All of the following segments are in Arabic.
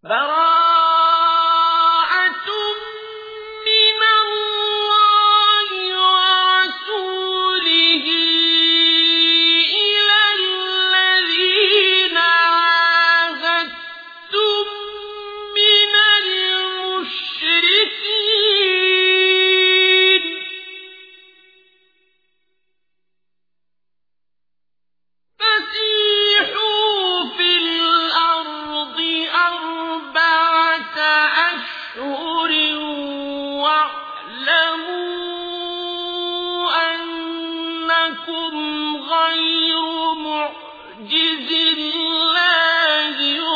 براءة من الله ورسوله إلى الذين عاهدتم من المشركين فسيحوا في الأرض أربعة أشهر واعلموا أنكم غير معجز الله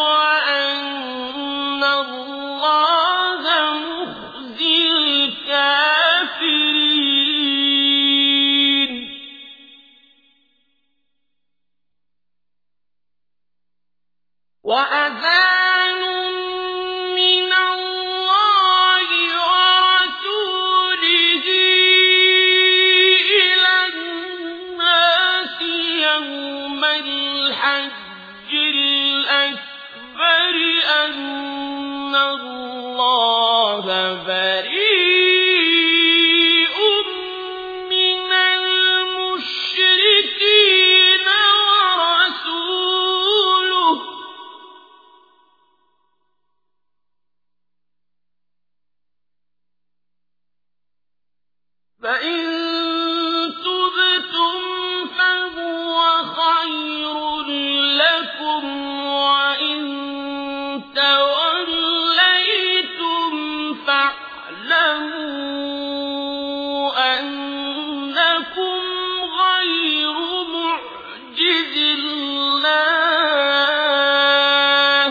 وأن الله مخزي الكافرين وأذان من الله ورسوله إلى الناس يوم الحج الأكبر أن الله بريء من المشركين ورسوله فإن تبتم فهو خير لكم وإن توليتم فاعلموا أنكم غير معجز الله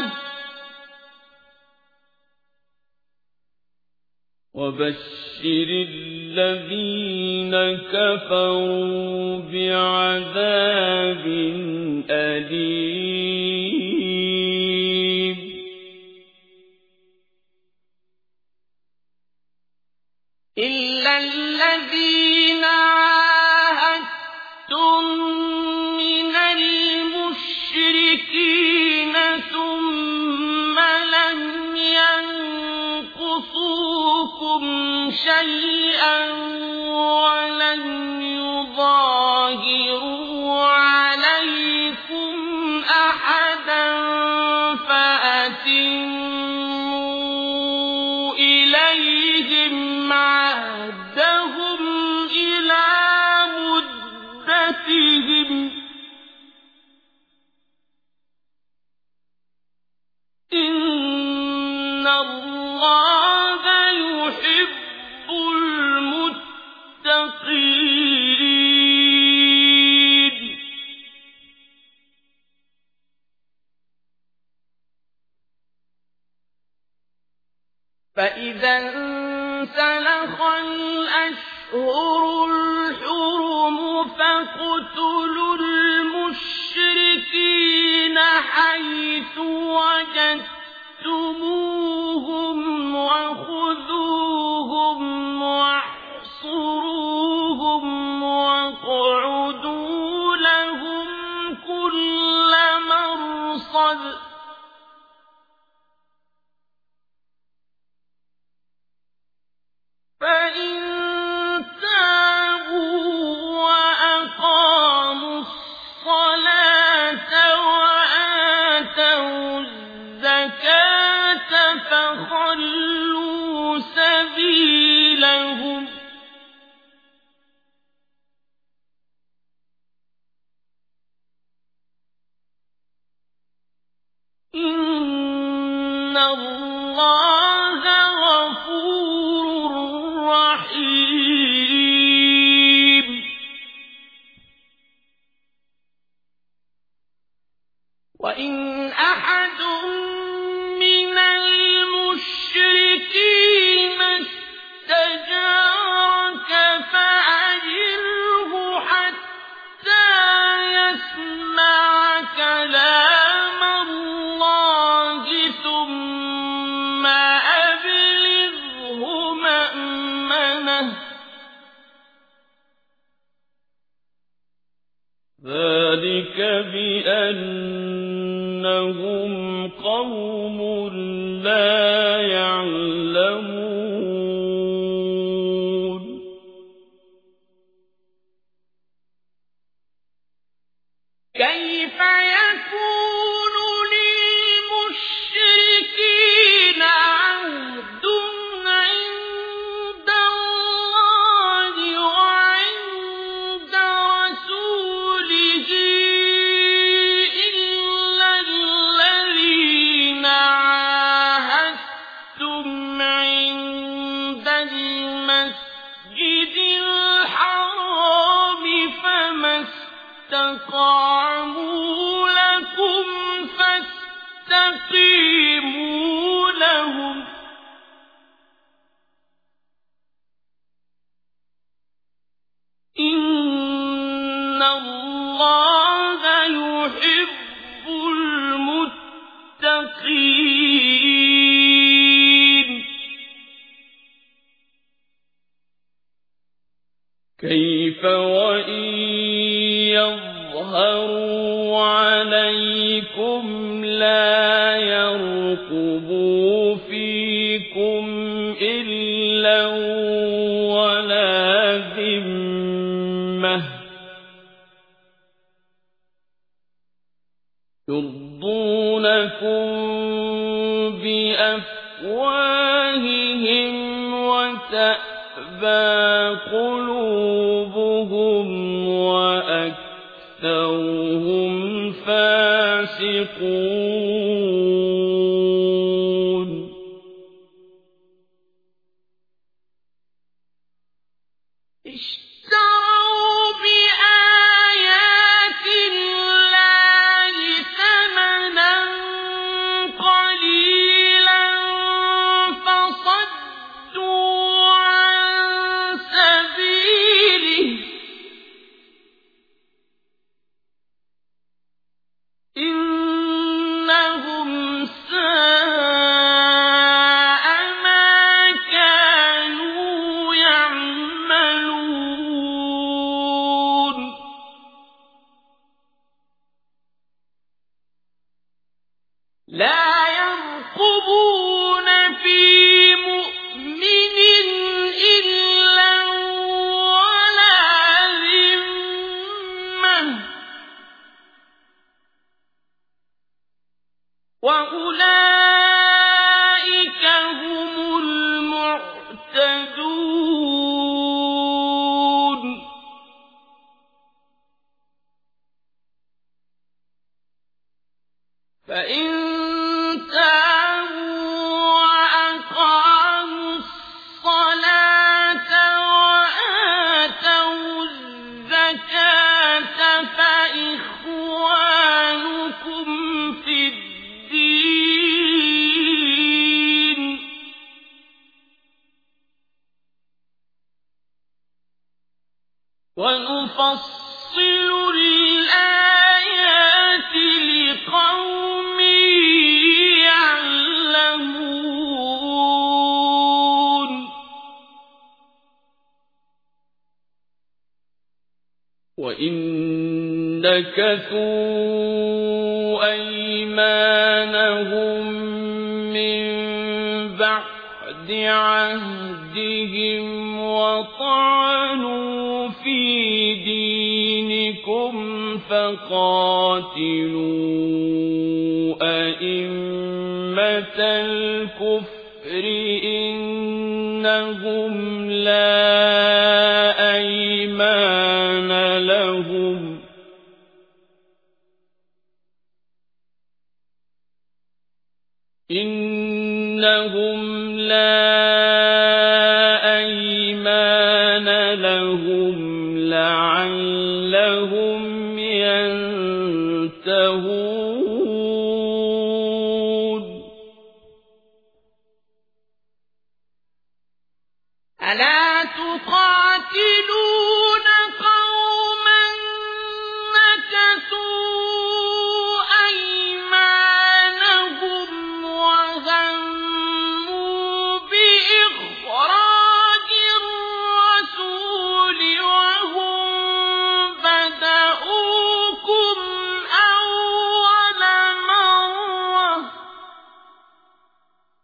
وبشر الذين كفروا بعذاب أليم إلا الذين عاهدتم من المشركين ثم لم ينقصوكم شيئا ولن يظاهروا عليكم أحدا فأتموا إليهم عهدهم إلى مدتهم إن الله يحب المتقين فإذا انسلخ الأشهر الحرم فاقتلوا المشركين حيث وجدتموهم وخذوهم واحصروهم واقعدوا لهم كل مرصد فإن تابوا وأقاموا الصلاة وآتوا الزكاة فخلوا سبيلهم إن الله غفور رحيم وإن أحد من المشركين استجارك فأجره حتى يسمع كلام الله ثم لا يعلمون كيف يكون للمشركين عهد عند الله وعند رسوله إلا الذين عاهدتم عند المسجد الحرام فما استقاموا لكم فاستقيموا لهم إن الله يحب المتقين كيف وإن يظهروا عليكم لا يرقبوا فيكم إلا ولا ذمة يرضونكم بأفواههم وتأبى قلوبهم وأكثرهم فاسقون اشتروا بآيات الله ثمنا قليلا فصدوا عن سبيله إنهم ساء ما كانوا يعملون لا يرقبون في مؤمن إلا ولا ذمة وأولئك هم المعتدون فإن تابوا وأقاموا الصلاة وآتوا الزكاة فإخوانكم في الدين ونفصل الآيات لقوم يعلمون وإن نكثوا أيمانهم من بعد عهدهم وطعنوا في دينكم فقاتلوا أئمة الكفر إنهم لا أيمان لهم لعلهم ينتهون ألا تقاتلون قوما نكثوا أيمانهم وهموا بإخراج الرسول وهم بدأوكم أول مرة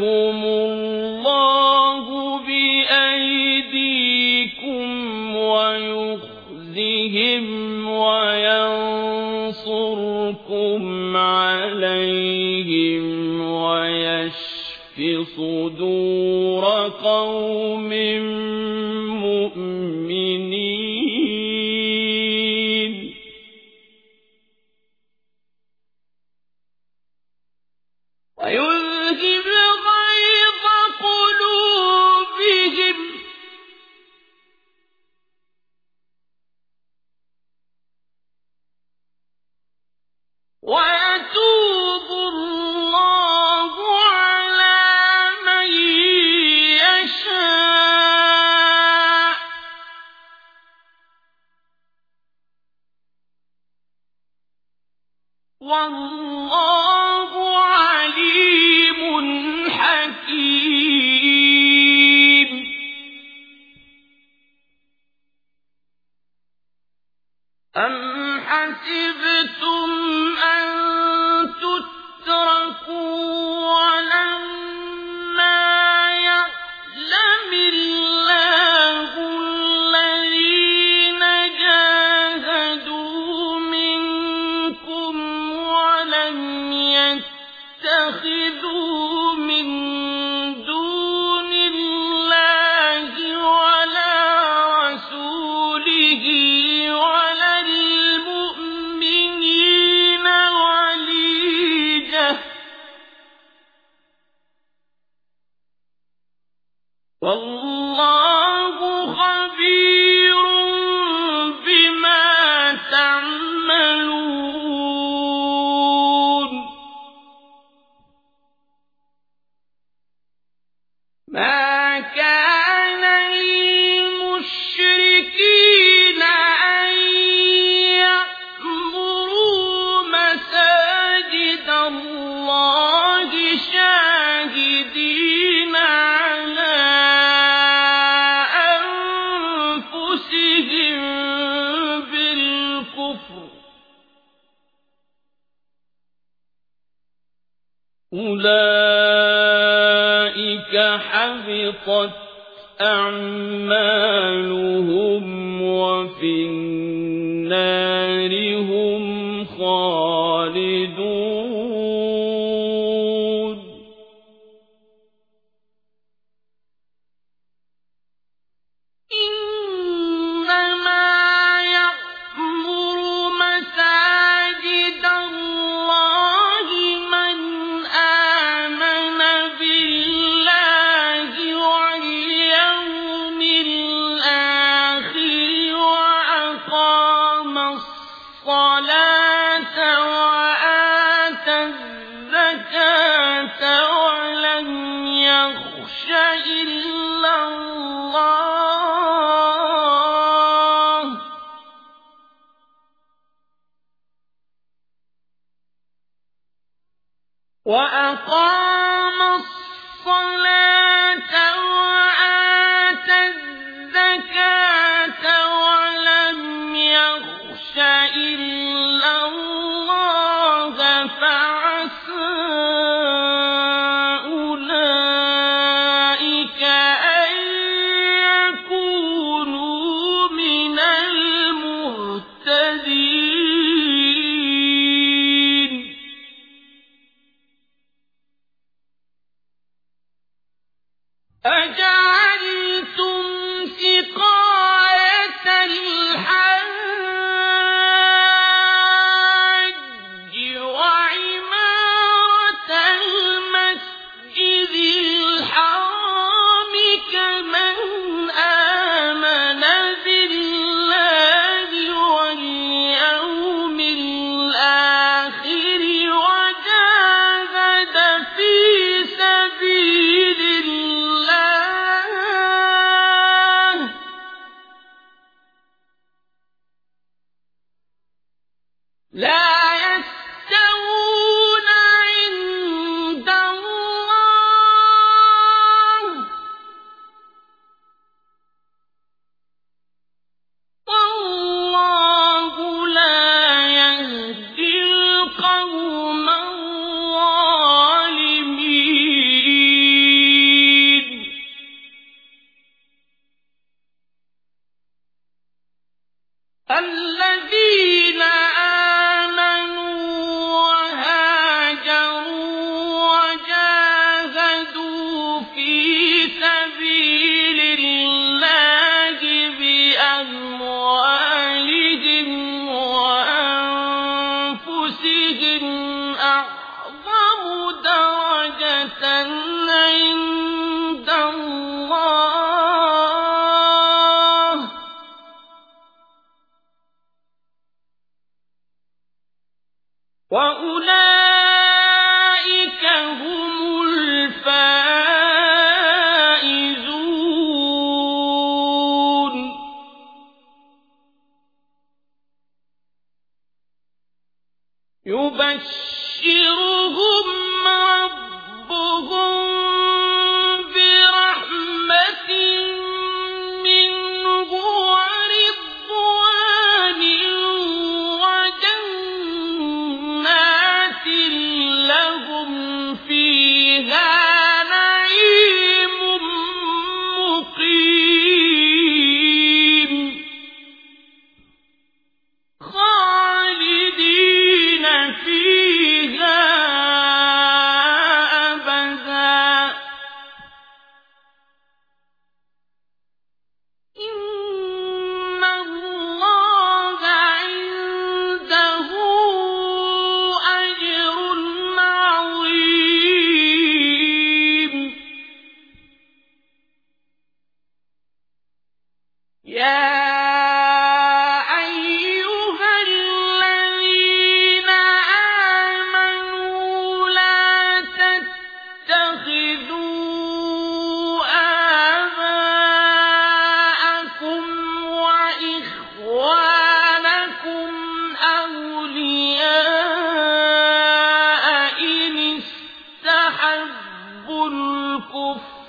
الله بأيديكم ويخزهم وينصركم عليهم ويشف صدور قوم مؤمنين ويذهب غيظ قلوبهم ويتوب الله على من يشاء والله عليم حكيم أم حسبتم أن تتركوا ولما يعلم الله الذين جاهدوا منكم ولم يتخذوا من دون الله ولا رسوله ولا المؤمنين وليجة والله خبير بما تعملون ما كان للمشركين أن يأمروا مساجد الله شاهدين على أنفسهم بالكفر أولئك حبطت أعمالهم وفي النار هم خالدون إنما يعمر مساجد الله من آمن بالله واليوم الآخر وأقام الصلاة وآتى الزكاة ولم يخش إلا الله وأقام الصلاة وآتى الزكاة ولم يخش إلا الله فعسى أولئك أن يكونوا من المهتدين أجعلتم سقاية الحاج وعمارة المسجد الحرام كمن آمن بالله واليوم الآخر وجاهد في سبيل الله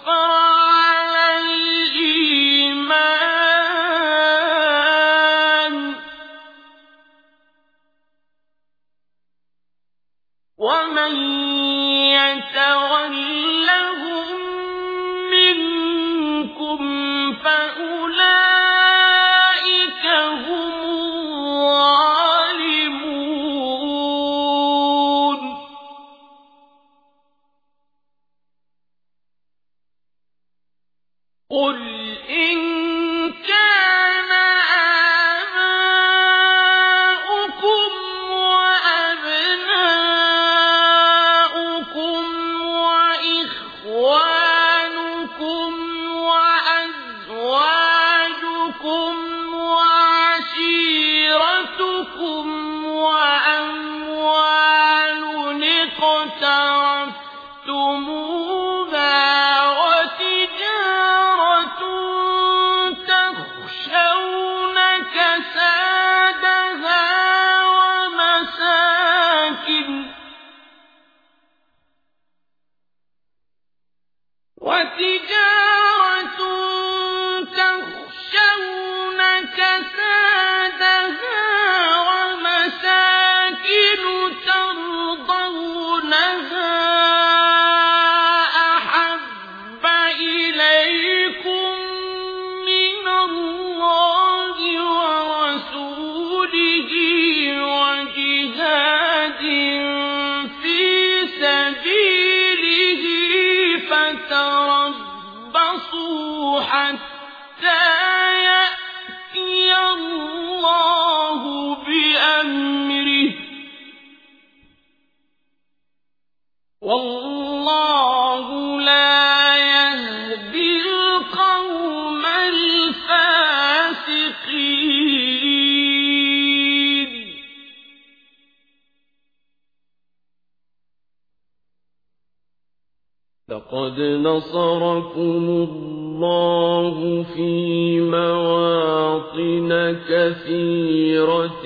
على الإيمان ومن يتولهم منكم فأولئك هم الظالمون قل إن كان آباؤكم وأبناؤكم وإخوانكم وأزواجكم وعشيرتكم وأموال اقترفتموها وتجارة تخشون كسادها ومساكن ترضونها أحب إليكم من الله ورسوله وجهاد في سبيله فتربصوا حتى يأتي الله بأمره والله لا يهدي القوم الفاسقين لقد نصركم الله في مواطن كثيرة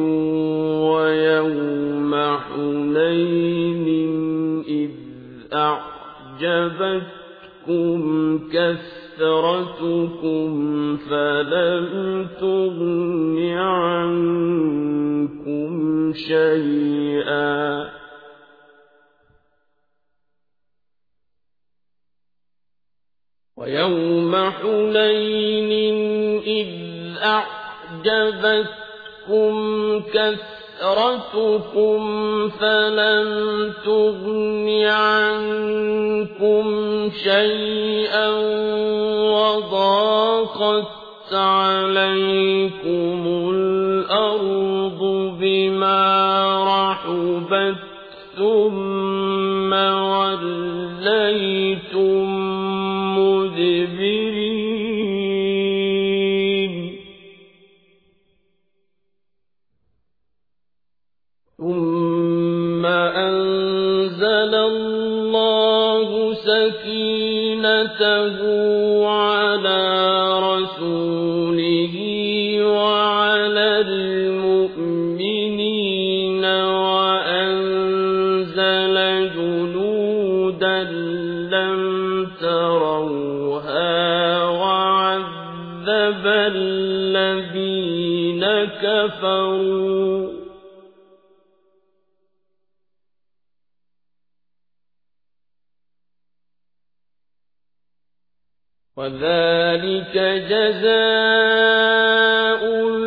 ويوم حنين إذ أعجبتكم كثرتكم فلم تغن عنكم شيئا ويوم حنين إذ أعجبتكم كثرتكم فلم تغن عنكم شيئا وضاقت عليكم الأرض بما رحبت ثم وليتم مدبرين ثم أنزل الله سكينته على رسوله وعلى المؤمنين وأنزل جنودا لم تروها وعذب الذين كفروا وذلك جزاء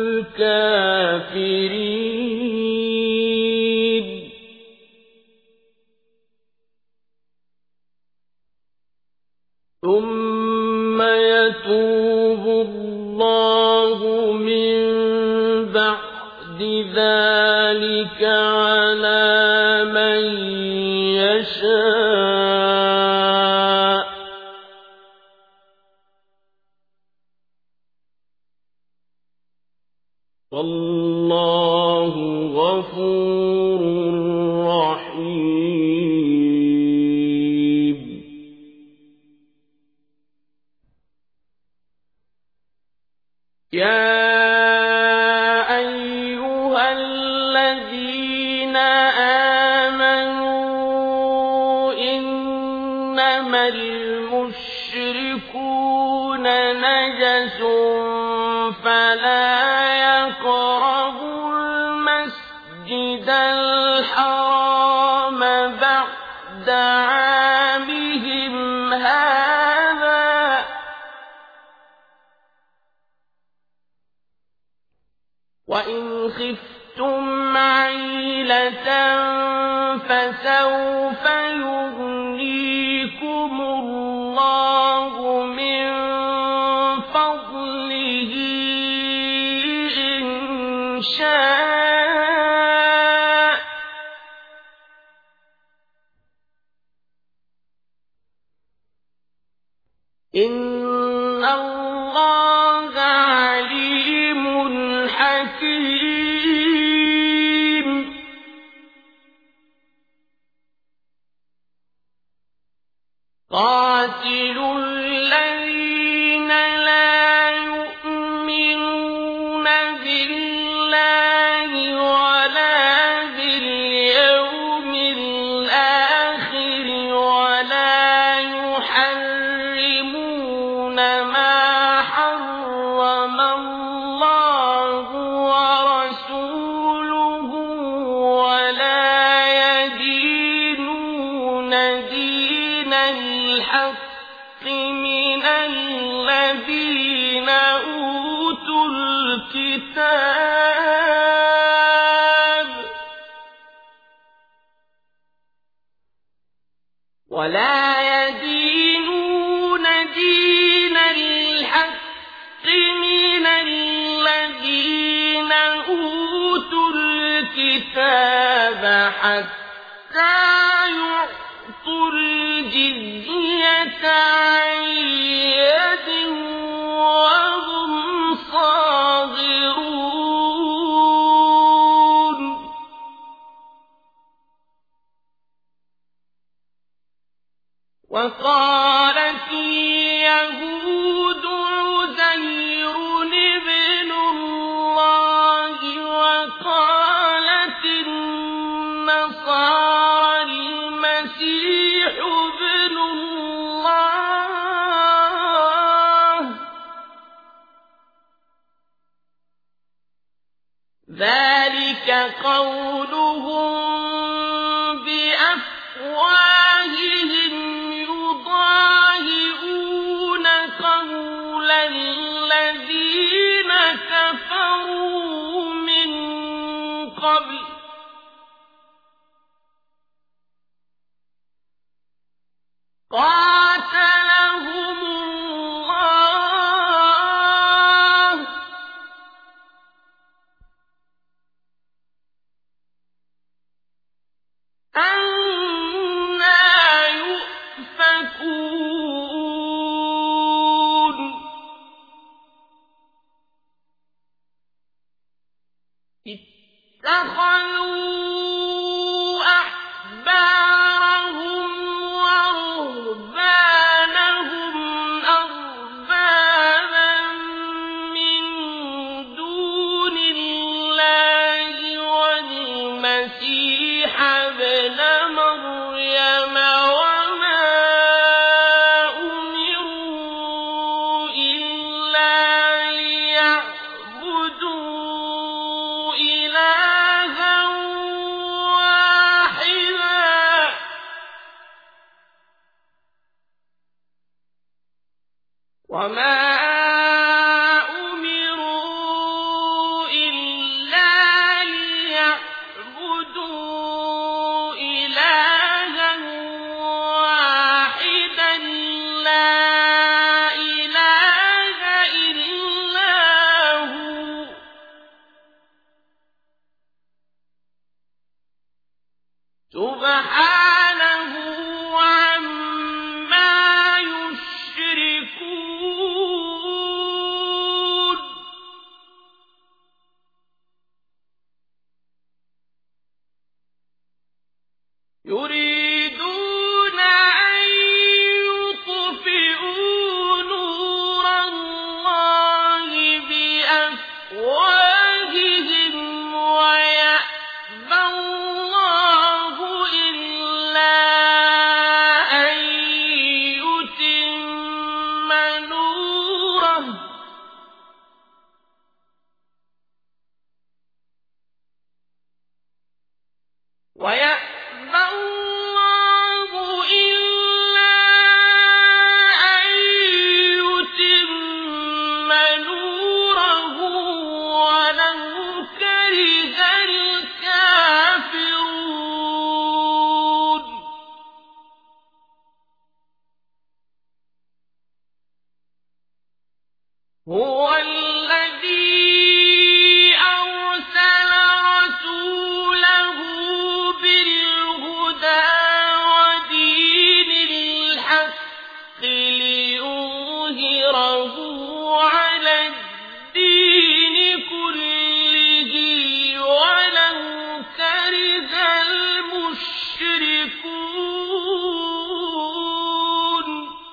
الكافرين ثم يتوب الله من بعد ذلك على من يشاء والله غفور رحيم يا أيها الذين آمنوا إنما المشركون المشركون نجس فلا يقربوا المسجد الحرام بعد عامهم هذا وإن خفتم عيلة فسوف يغنيكم الله من فضله إن شاء إن الله عليم حكيم قاتلوا الذين لا يؤمنون بالله ولا باليوم الآخر ولا يحرمون ما حرم الله ورسوله ولا يدينون دين الحق من الذين أوتوا الكتاب حتى يعطوا الجزية عن يد وهم صاغرون وقالت اليهود عزير ابن الله وقالت النصارى المسيح ابن الله ذلك قولهم بأفواههم يضاهئون قول الذين كفروا من قبل قاتلهم الله أنى يؤفكون اتخذوا أحبارهم ورهبانهم أربابا من دون الله والمسيح ابن مريم وما أمروا إلا ليعبدوا إلها واحدا وما أمروا إلا ليعبدوا إلها واحدا لا إله إلا هو سبحانه عما يشركون هو الذي أرسل رسوله بالهدى ودين الحق ليظهره على الدين كله ولو كره المشركون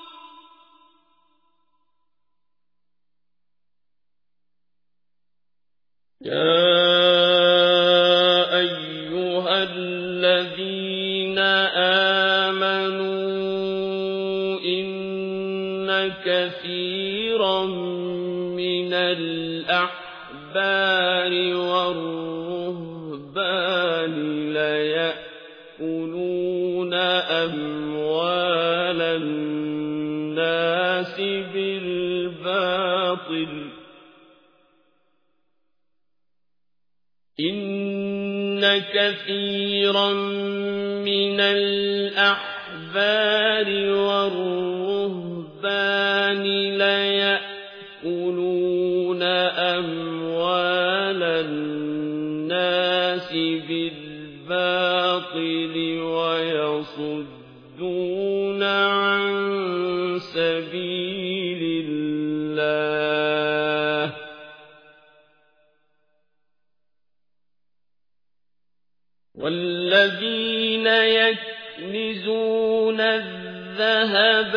يا أيها الذين آمنوا إن كثيرا من الأحبار والرهبان ليأكلون أموال الناس بالباطل إن كثيرا من الأحبار والرهبان ليأكلون أموال الناس بالباطل ويصدون عن سبيل الله والذين يكنزون الذهب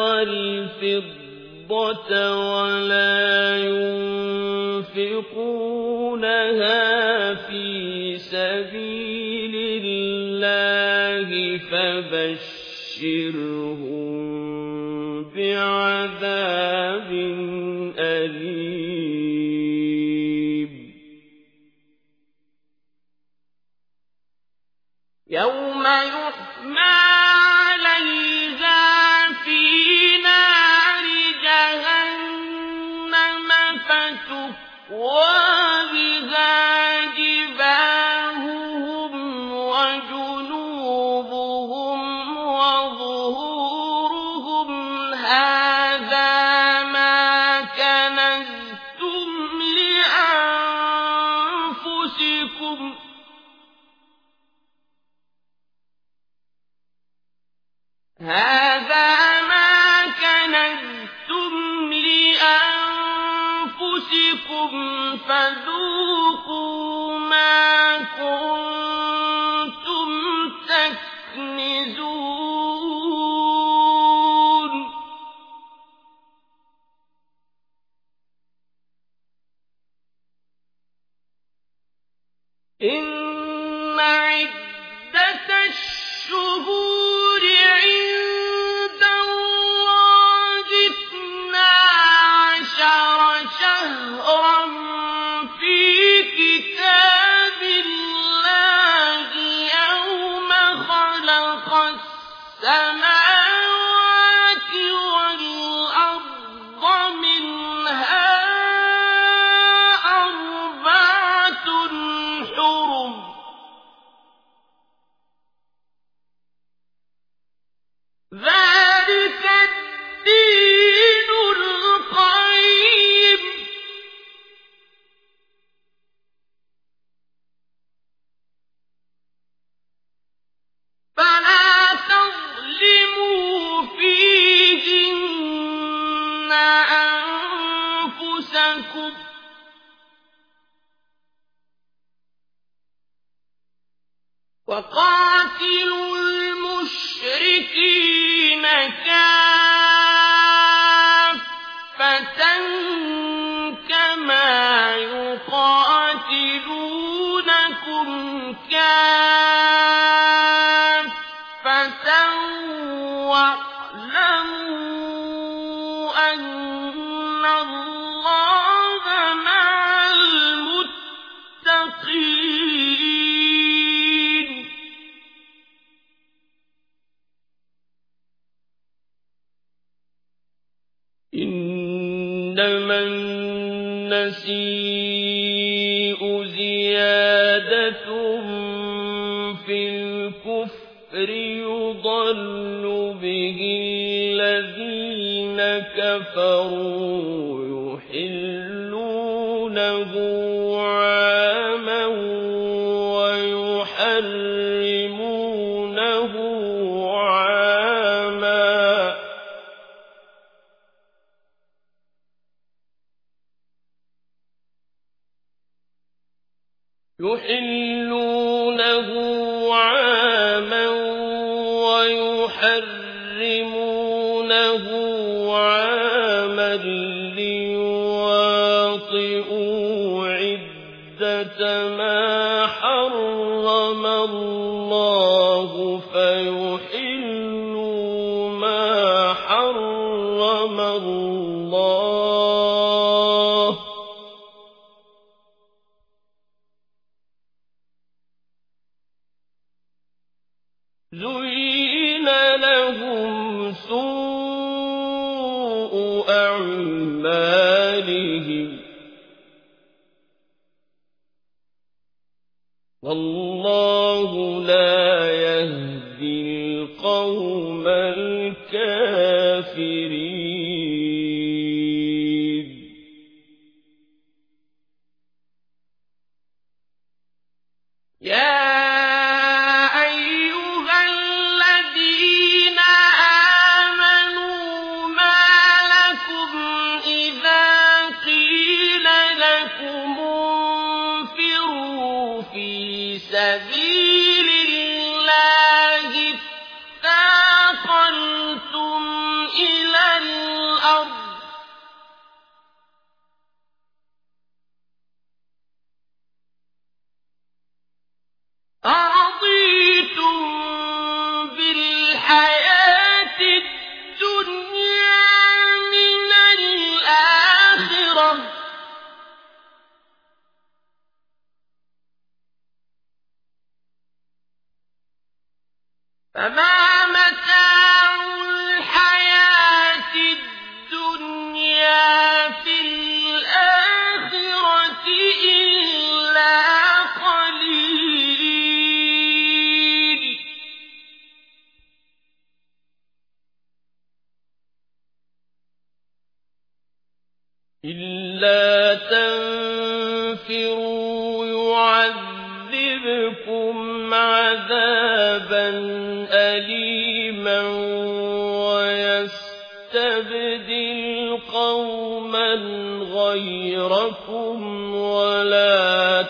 والفضة ولا ينفقونها في سبيل الله فبشرهم بعذاب أليم يوم يحمى عليها في نار جهنم فتكوى بها جباههم وجنوبهم وظهورهم هذا ما كنزتم لأنفسكم هذا ما كنزتم لأنفسكم فذوقوا ما كنتم تكنزون إن عدة الشهور عند الله 12 شهرا في كتاب الله يوم خلق السماوات والأرض منها أربعة حرم ذلك الدين القيم فلا تظلموا فيهن أنفسكم وقاتلوا المشركين كافة كما يقاتلونكم كافة واعلموا أن الله مع المتقين إنما النسيء زيادة في الكفر يضل به الذين كفروا يحلونه عاما ويحرمونه عاما ليواطئوا عدة ما حرم الله فيحلوا ما حرم الله زين لهم سوء أعمالهم والله لا يهدي القوم الكافرين يا سبيل الله اثاقلتم إلى الأرض أرضيتم بالحياة الدنيا من الآخرة فما متاع الحياة الدنيا في الآخرة إلا قليل إلا تنفروا يعذبكم عذابا أليما ويستبدل قوما غيركم ولا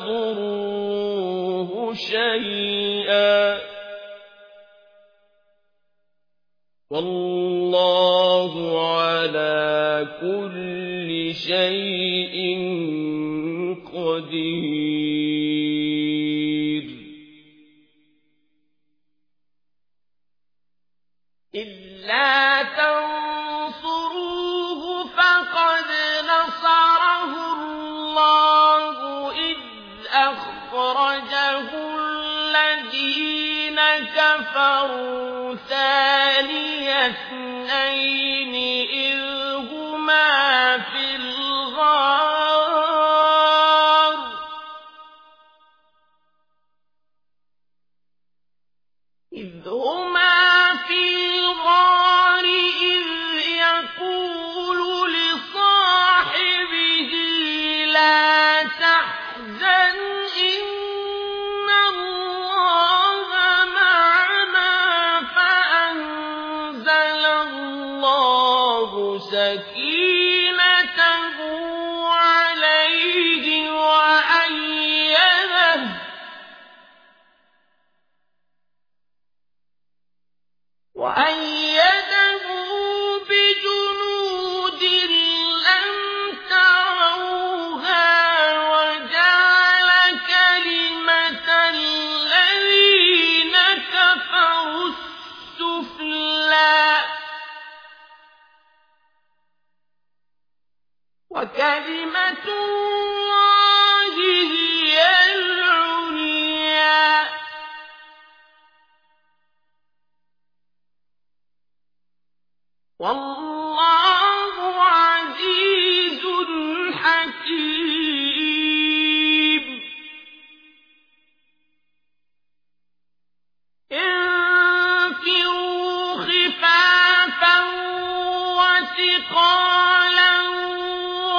تضروه شيئا والله على كل شيء قدير إلا تنصروه فقد نصره الله إذ أخرجه الذين كفروا ثاني اثنين إذ هما في الغار إذ يقول لصاحبه لا تحزن إن الله معنا فأنزل الله سكينته عليه وأيده بجنود لم تروها وجعل كلمة الذين كفروا السفلى وكلمة الله هي العليا والله عزيز حكيم انفروا خفافا وثقالا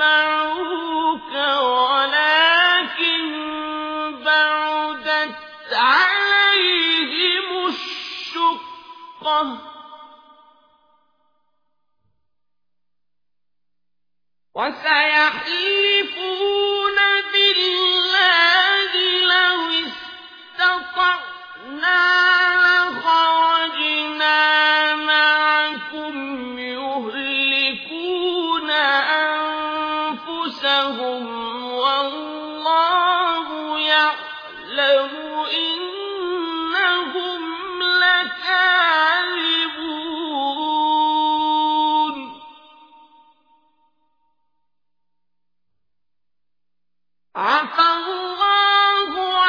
اتَّبَعُوكَ وَلَٰكِن بَعُدَتْ عَلَيْهِمُ الشُّقَّةُ وَسَيَحْلِفُونَ بِاللَّهِ لَوِ اسْتَطَعْنَا لَخَرَجْنَا مَعَكُمْ يُهْلِكُونَ أَنفُسَهُمْ وَاللَّهُ يَعْلَمُ إِنَّهُمْ لَكَاذِبُونَ عَفَا اللَّهُ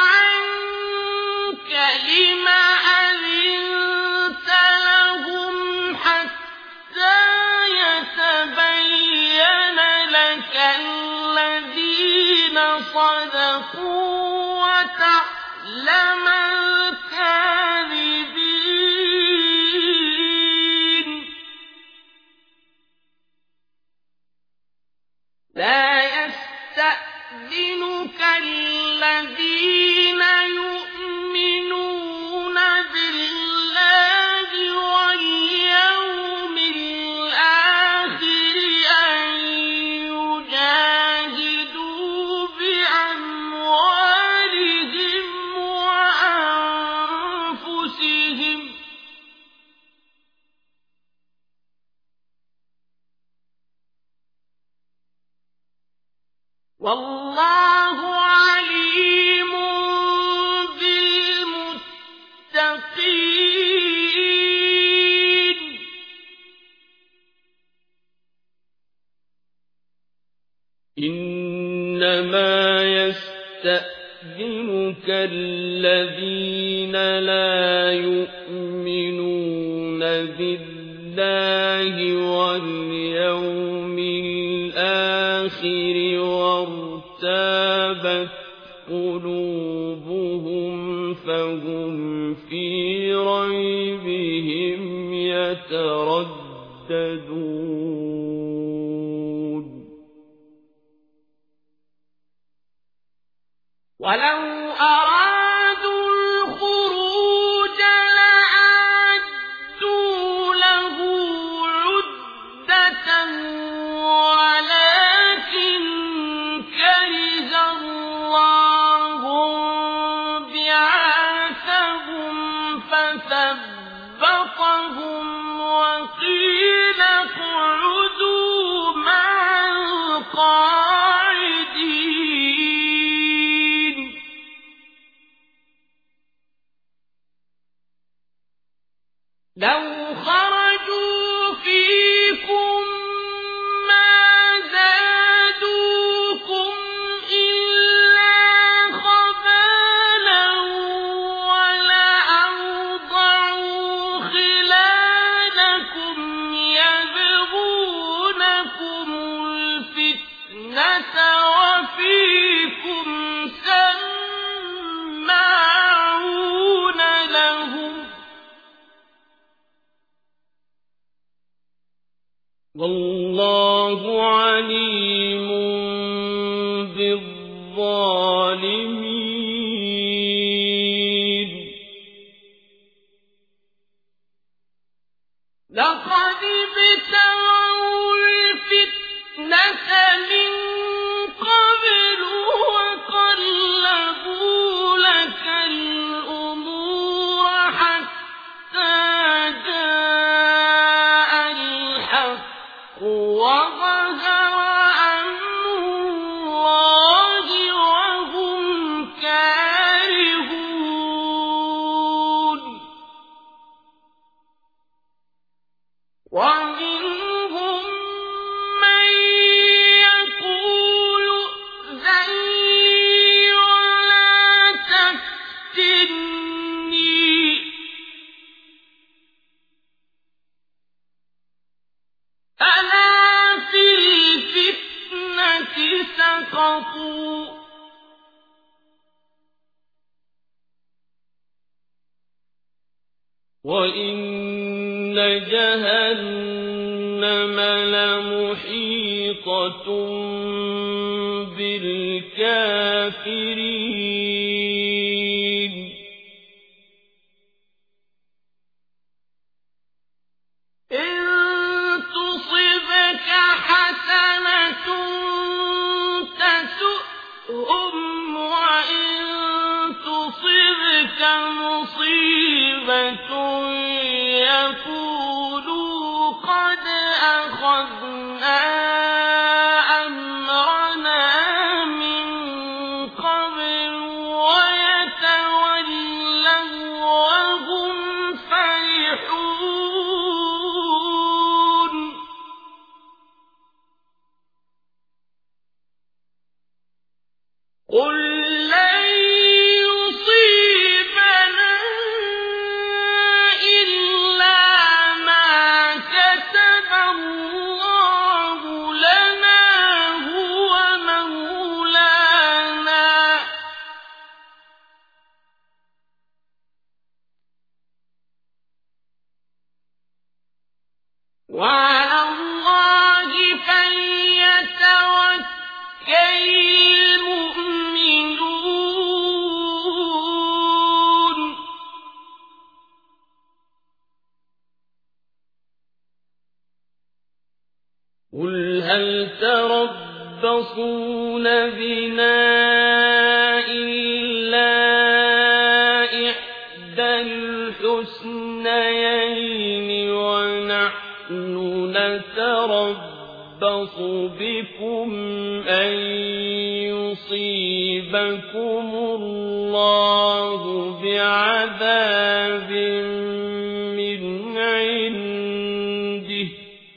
عَنكَ لِمَ أَذِنتَ لَهُمْ حَتَّىٰ يَتَبَيَّنَ لَكَ الَّذِينَ صَدَقُوا وَتَعْلَمَ الْكَاذِبِينَ لَا يَسْتَأْذِنُكَ الَّذِينَ يُؤْمِنُونَ بِاللَّهِ وَالْيَوْمِ الْآخِرِ أَن يُجَاهِدُوا بِأَمْوَالِهِمْ وَأَنفُسِهِمْ ۗ وَاللَّهُ عَلِيمٌ بِالْمُتَّقِينَ إِنَّمَا يَسْتَأْذِنُكَ الَّذِينَ لَا يُؤْمِنُونَ بِاللَّهِ وَالْيَوْمِ الْآخِرِ وَارْتَابَتْ قُلُوبُهُمْ فَهُمْ فِي رَيْبِهِمْ يَتَرَدَّدُونَ وَلَوْ أَرَادُوا الْخُرُوجَ لَأَعَدُّوا لَهُ عُدَّةً وَلَٰكِن كَرِهَ اللَّهُ بِعَاثَهُمْ فَثَبَّطَهُمْ وَقِيلَ اقْعُدُوا مَعَ الْقَاعِدِينَ لَوْ خَرَجُوا فِيكُم مَّا زَادُوكُمْ إِلَّا خَبَالًا وَلَأَوْضَعُوا خِلَالَكُمْ يَبْغُونَكُمُ الْفِتْنَةَ وَفِيكُمْ سَمَّاعُونَ لَهُمْ ۗ وَاللَّهُ عَلِيمٌ بِالظَّالِمِينَ لَقَدِ ابْتَغَوُا الْفِتْنَةَ مِن قَبْلُ وَقَلَّبُوا لَكَ الْأُمُورَ حَتَّىٰ جَاءَ الْحَقُّ وَظَهَرَ أَمْرُ اللَّهِ وَهُمْ كَارِهُونَ وَمِنْهُم مَّن يَقُولُ ائْذَن لِّي وَلَا تَفْتِنِّي ۚ أَلَا فِي الْفِتْنَةِ سَقَطُوا ۗ وَإِنَّ جَهَنَّمَ لَمُحِيطَةٌ مُحِيطَةٌ بِالْكَافِرِينَ إِن تُصِبْكَ حَسَنَةٌ تَسُؤْهُمْ وَإِن تُصِبْكَ مُصِيبَةٌ يَقُولُوا قَدْ أَخَذْنَا أَمْرَنَا مِن قَبْلُ وَيَتَوَلَّوْا وَهُمْ فَرِحُونَ قُل لَّن يُصِيبَنَا إِلَّا مَا كَتَبَ اللَّهُ لَنَا هُوَ مَوْلَانَا وَعَلَى اللَّهِ فَلْيَتَوَكَّلِ الْمُؤْمِنُونَ قُلْ هَلْ تَرَبَّصُونَ بِنَا إِلَّا إِحْدَى الْحُسْنَيَيْنِ وَنَحْنُ نَتَرَبَّصُ بِكُمْ أَن يُصِيبَكُمُ اللَّهُ بِعَذَابٍ مِّنْ عِندِهِ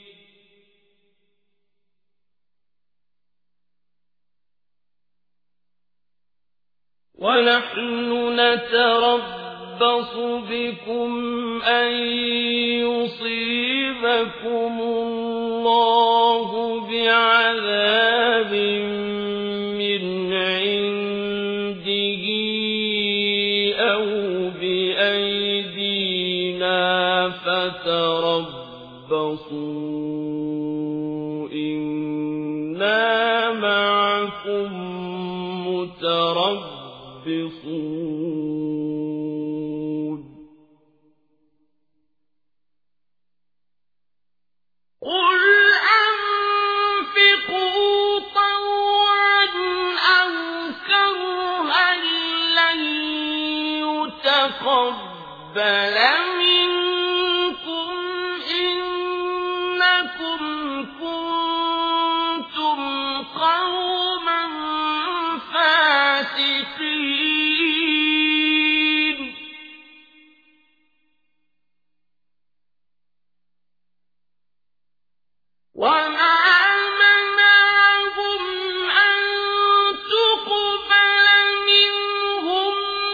وَنَحْنُ نَتَرَبَّصُ بِكُمْ أَن يُصِيبَكُمُ اللَّهُ بِعَذَابٍ مِّنْ عِندِهِ أَوْ بِأَيْدِينَا فَتَرَبَّصُوا إِنَّا مَعَكُمْ مُتَرَبِّصُونَ قُلْ أَنفِقُوا طَوْعًا أَوْ كَرْهًا لَّن يُتَقَبَّلَ مِنكُمْ إِنَّكُمْ كُنتُمْ قَوْمًا فَاسِقِينَ وَمَا مَنَعَهُمْ أَن تُقْبَلَ مِنْهُمْ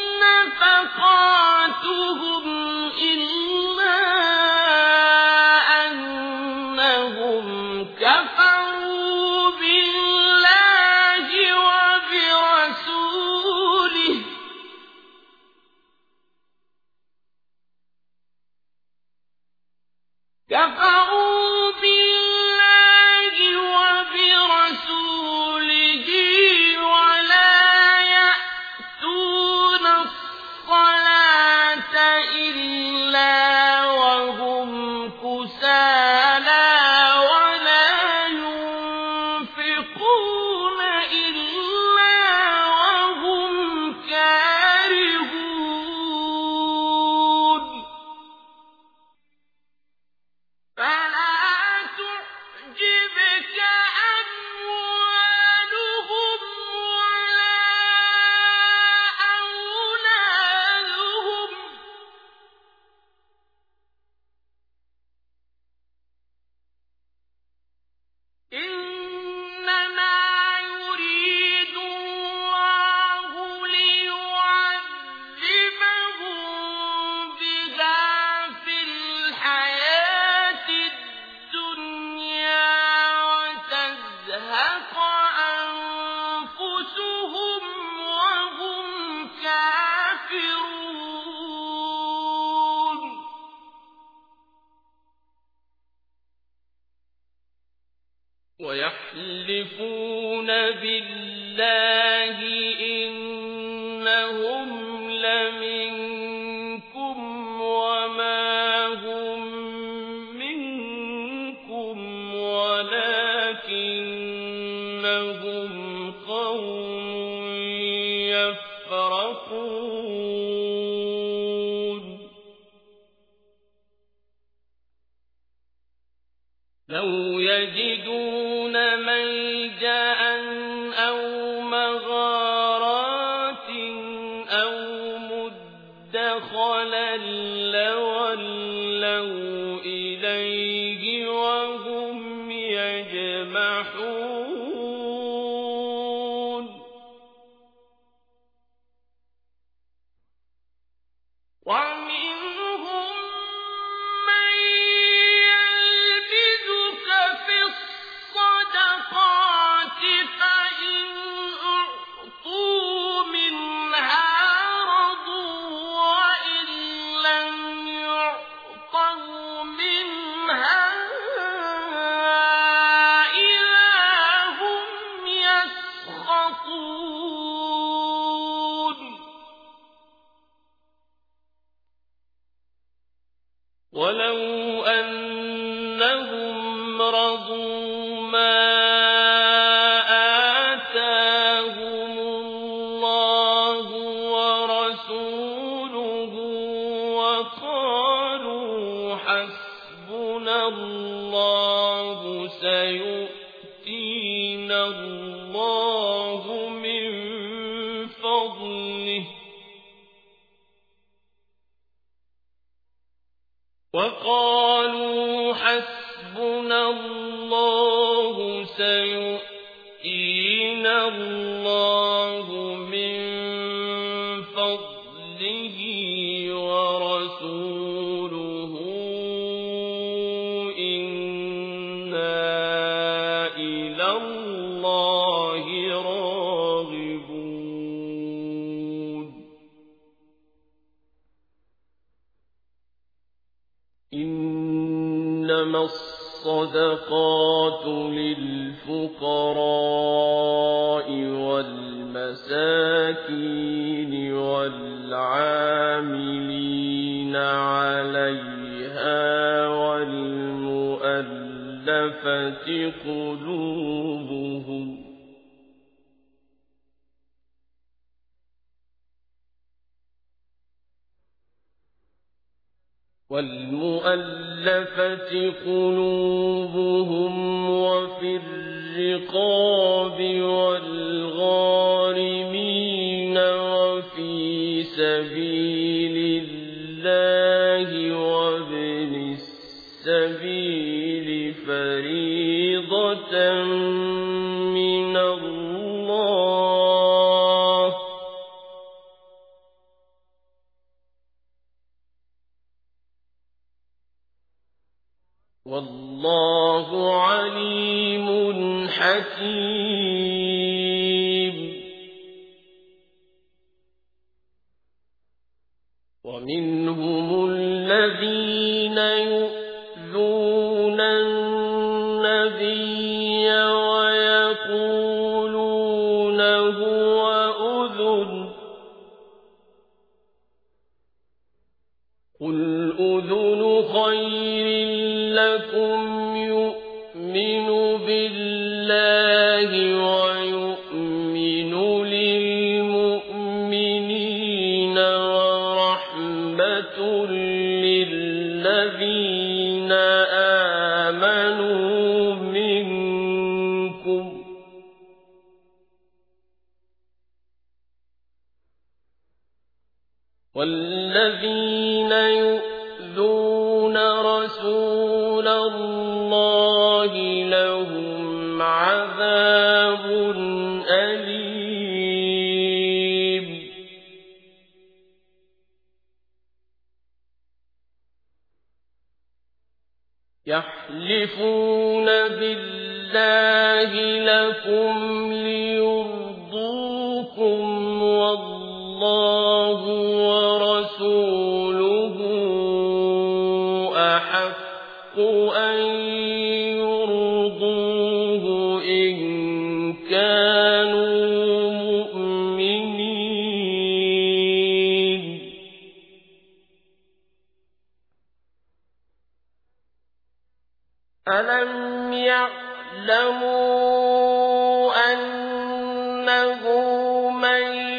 نَفَقَاتُهُمْ إِلَّا أَنَّهُمْ كَفَرُوا بِاللَّهِ وَبِرَسُولِهِ وَلَا يَأْتُونَ الصَّلَاةَ إِلَّا وَهُمْ كُسَالَىٰ وَلَا يُنفِقُونَ إِلَّا وَهُمْ كَارِهُونَ فَلَا يحلفون بالله إنهم لمنكم وما هم منكم ولكنهم قوم يفرقون لو يجدون ملجأ أو مغارات أو مدخلا لولوا إليه وهم يجمحون ومنهم من يلبسك في الصدقات فإن أعطوا منها رضوا وإن لم يعطوا منها إذا هم يسخطون ولو أنهم رضوا ما آتاهم الله ورسوله وقالوا حسبنا الله سيؤتينا الله من فضله وقالوا حسبنا الله سيؤتينا الله من فضله ورسوله إنا إلى الله راغبون إنما الصدقات للفقراء والمساكين والعاملين عليها والمؤلفة قلوبهم وفي الرقاب والغارمين وفي سبيل الله وابن السبيل فريضة من الله والله عليم حكيم ومنهم الذين يؤذون النبي ويقولون هو أذن قل أذن خير لكم يؤمن بالله ويؤمن للمؤمنين ورحمة للذين آمنوا منكم والذين يؤذون رسول الله لهم عذاب أليم يحلفون بالله لكم ليرضوكم والله ورسوله أحق أن يرضوه إن ألم يعلموا أنه من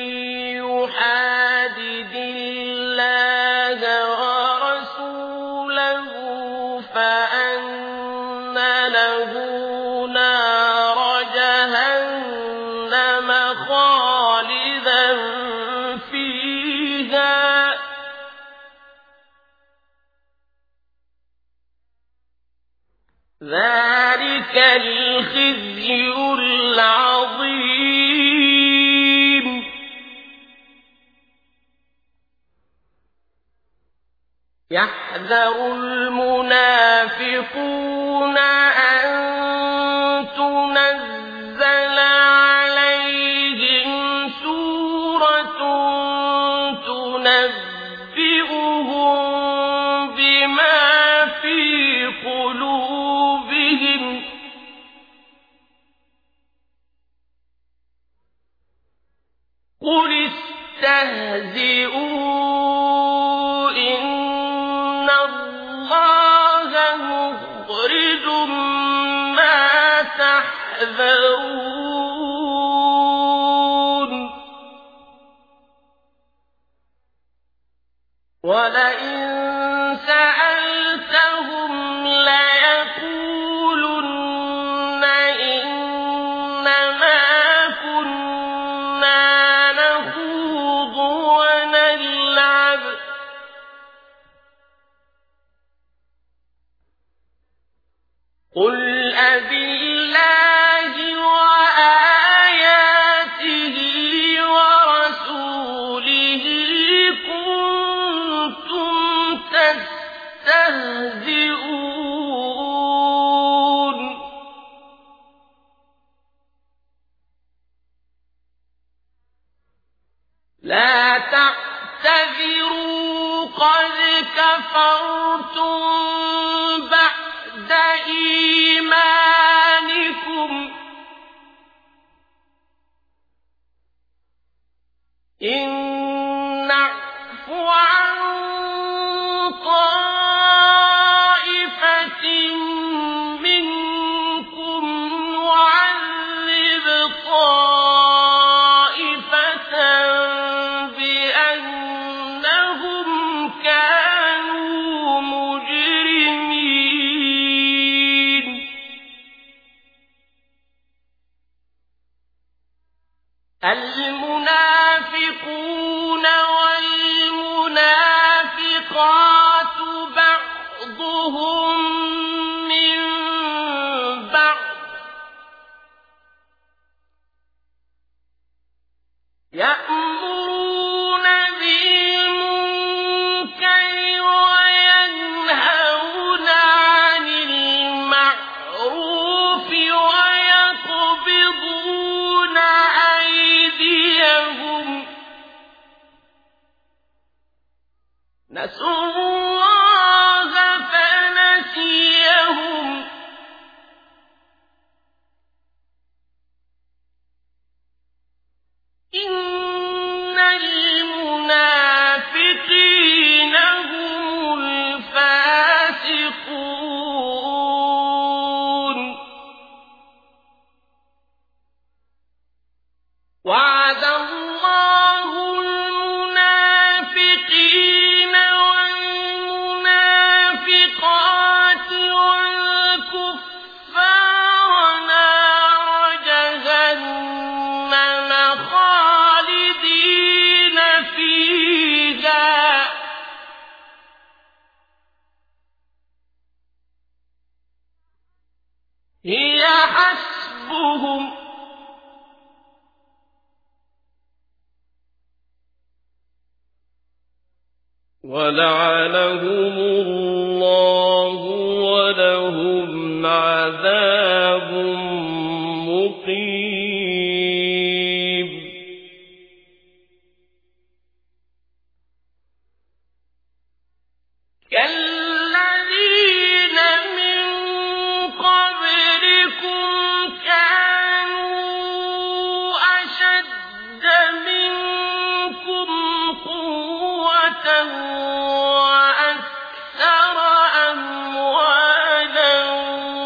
يحادد الله ورسوله فأن له نار جهنم خالدا فيها ذلك الخزي العظيم يحذر المنافقون أن تنزل عليهم سورة تنبئهم بما في قلوبهم قل استهزئوا إن الله مخرج ما تحذرون ولئن سألتهم ليقولن إنما كنا نخوض ونلعب قل أبالله وآياته ورسوله كنتم تستهزئون لا تعتذروا قد كفرتم بعد إيمانكم إن نعف عن طائفة منكم نعذب طائفة بأنهم كانوا مجرمين المنافقون والمنافقات بعضهم من بعض يأمرون بالمنكر وينهون عن المعروف ويقبضون أيديهم نسوا الله فنسيهم إن المنافقين هم الفاسقون وعد الله المنافقين والمنافقات والكفار نار جهنم خالدين فيها هي حسبهم ولعنهم الله ولهم عذاب مقيم كالذين من قبلكم كانوا أشد منكم قوة وأكثر أموالا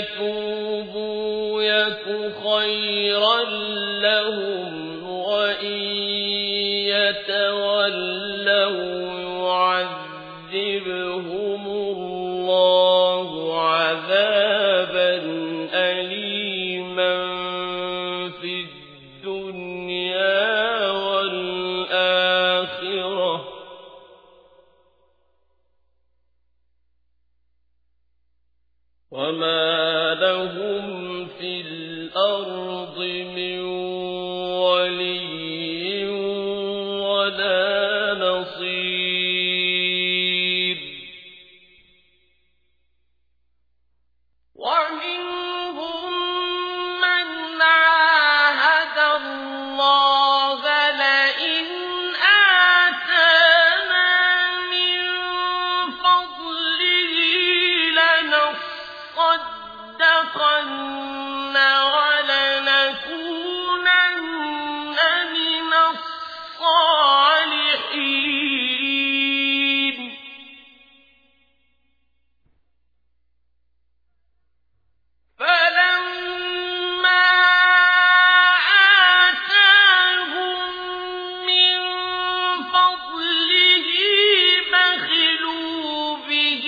يتوبوا يك خيرا لهم وإن يتولوا يعذبهم الله عذابا أليما في الدنيا والآخرة وما لهم في الأرض من ولي ولا نصير ومنهم من عاهد الله لئن آتانا من فضله لنصدقن ولنكونن من الصالحين فلما آتاهم من فضله بخلوا به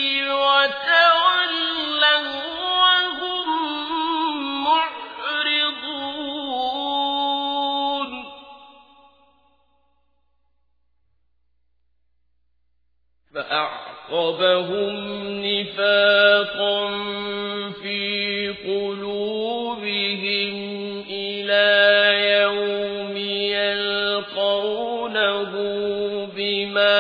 وتولوا وهم معرضون فأعقبهم نفاقا في قلوبهم إلى يوم يلقونه بما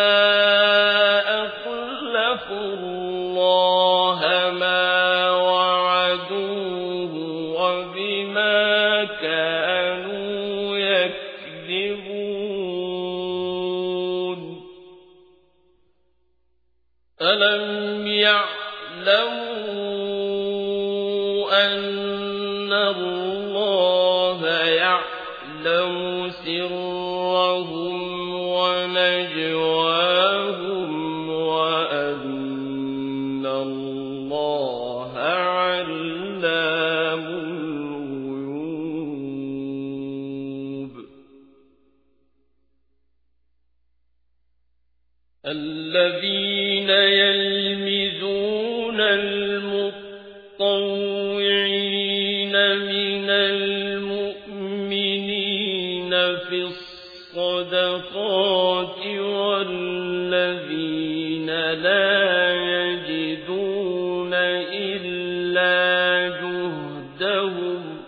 أخلفوا الله ما وعدوه وبما كانوا يكذبون ألم يعلموا أن الله يعلم سرهم ونجواهم وأن الله علام الغيوب الذين يلمزون المطوعين من المؤمنين في الصدقات والذين لا يجدون إلا جهدهم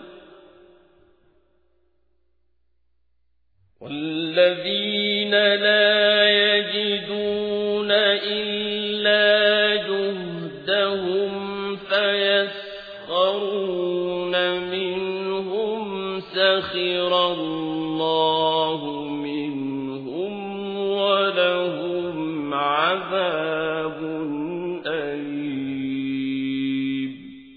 فيسخرون منهم سخر الله منهم ولهم عذاب أليم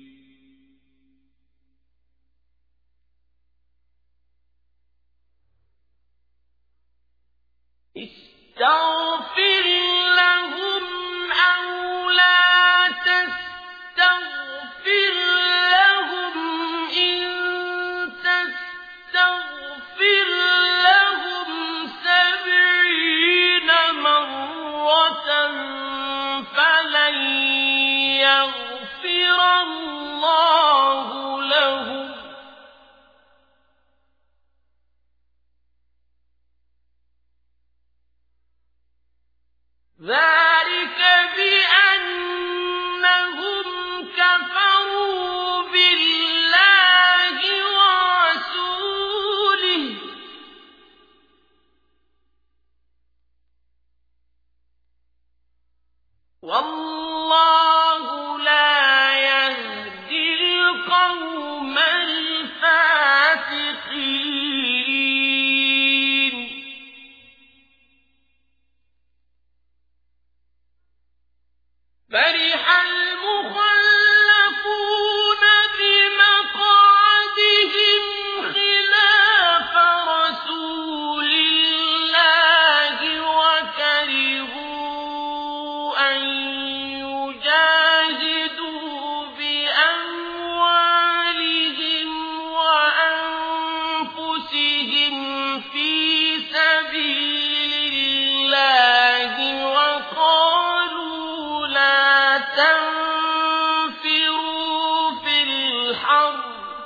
استغفر لهم أو لا تستغفر لهم إن تستغفر لهم 70 مرة فلن يغفر الله لهم ذلك بأنهم كفروا بالله ورسوله والله لا يهدي القوم الفاسقين. في سبيل الله وقالوا لا تنفروا في الحر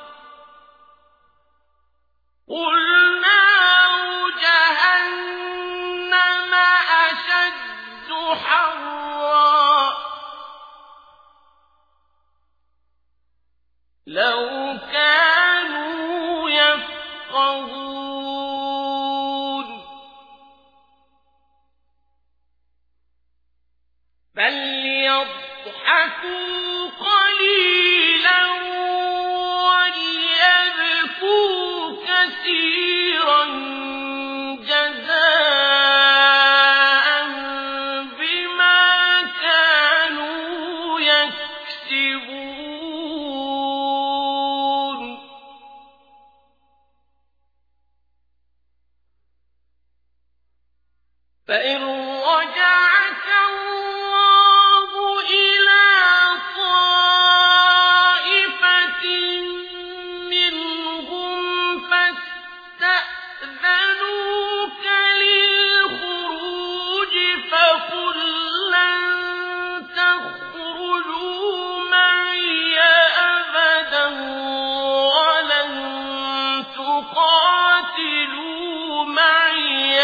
قل نار جهنم أشد حرا لو كانوا يفقهون فليضحكوا قليلا وليبكوا كثيرا جزاء بما كانوا يكسبون فإن رجعك الله إلى طائفة منهم فاستأذنوك للخروج فقل لن تخرجوا معي أبدا ولن تقاتلوا معي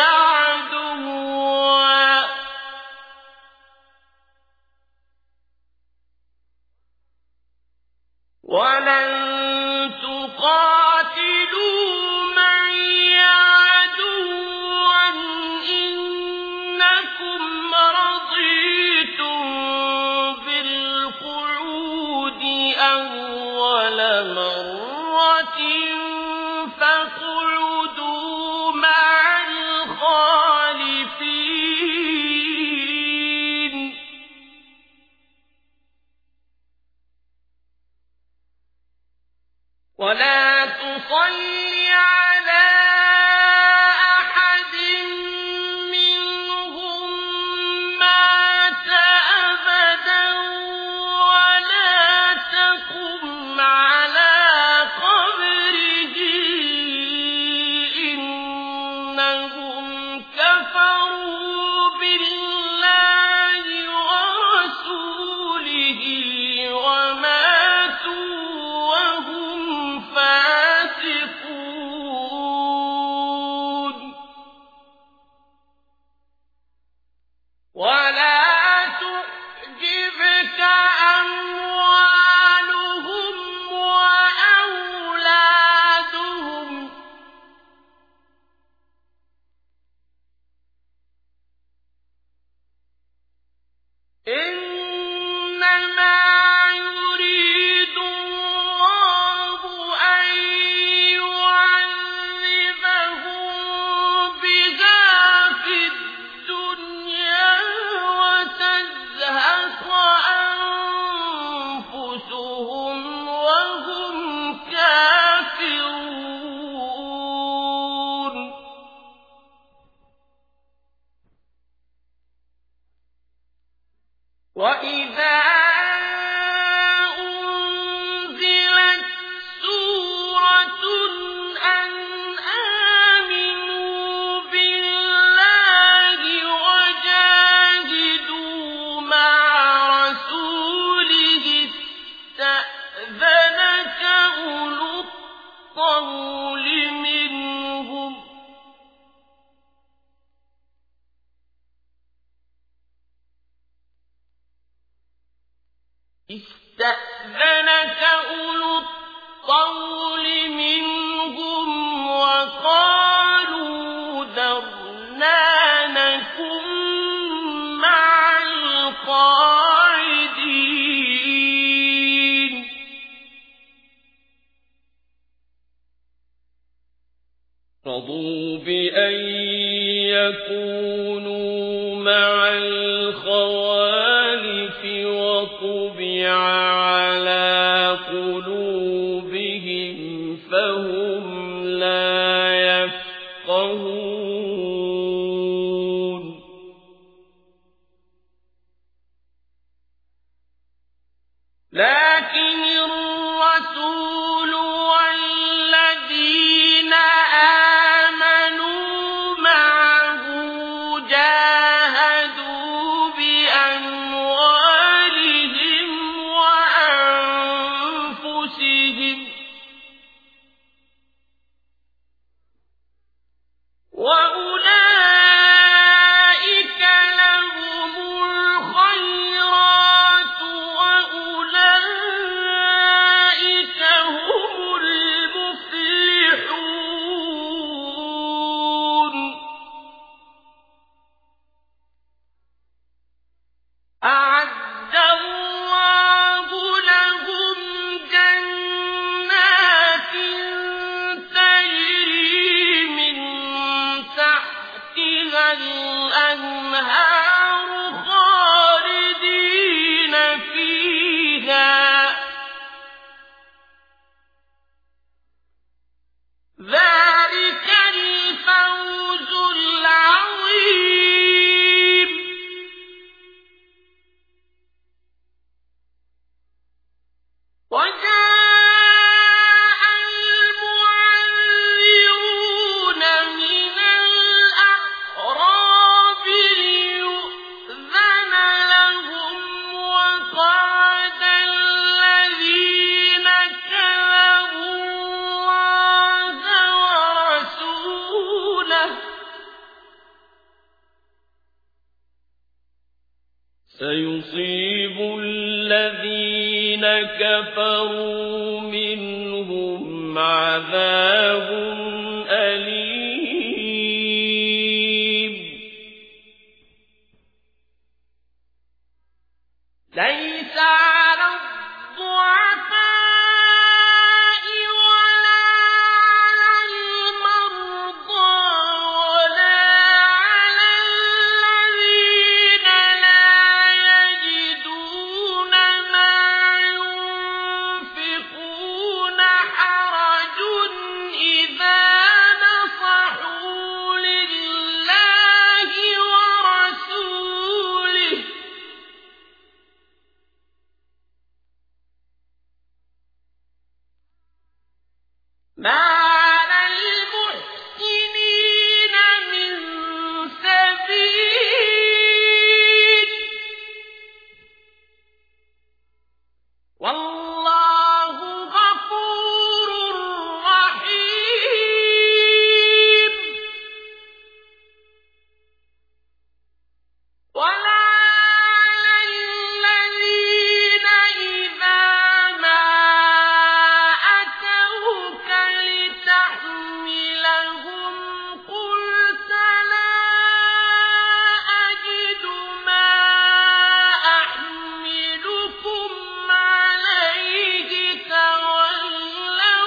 عدوا إنكم رضيتم بالقعود أول مرة فاقعدوا مع الخالفين ولا تصل على أحد منهم مات أبدا ولا تقم على قبره إنهم كفروا بالله ورسوله وماتوا وهم فاسقون ولا تعجبك أموالهم وأولادهم إنما يريد الله أن يعذبهم بها في الدنيا وتزهق أنفسهم وهم كافرون وإذا أنزلت سورة أن آمنوا بالله وجاهدوا مع رسوله استأذنك أولو الطول منهم وقالوا ذرنا نكن مع القاعدين رضوا بأن يكونوا مع الخوالف وطبع على قلوبهم فهم لا يفقهون لكن الرسول والذين آمنوا الأنهار خالدين فيها ذلك الفوز العظيم وجاء المعذرون من الأعراب ليؤذن لهم وقعد الذين كذبوا الله ورسوله سيصيب الذين كفروا منهم عذاب أليم ليس على الضعفاء ولا على المرضى ولا على الذين لا يجدون ما ينفقون حرج إذا نصحوا لله ورسوله ما على المحسنين من سبيل والله غفور رحيم ولا على الذين إذا ما أتوك لتحملهم قلت لا أجد ما أحملكم عليه تولوا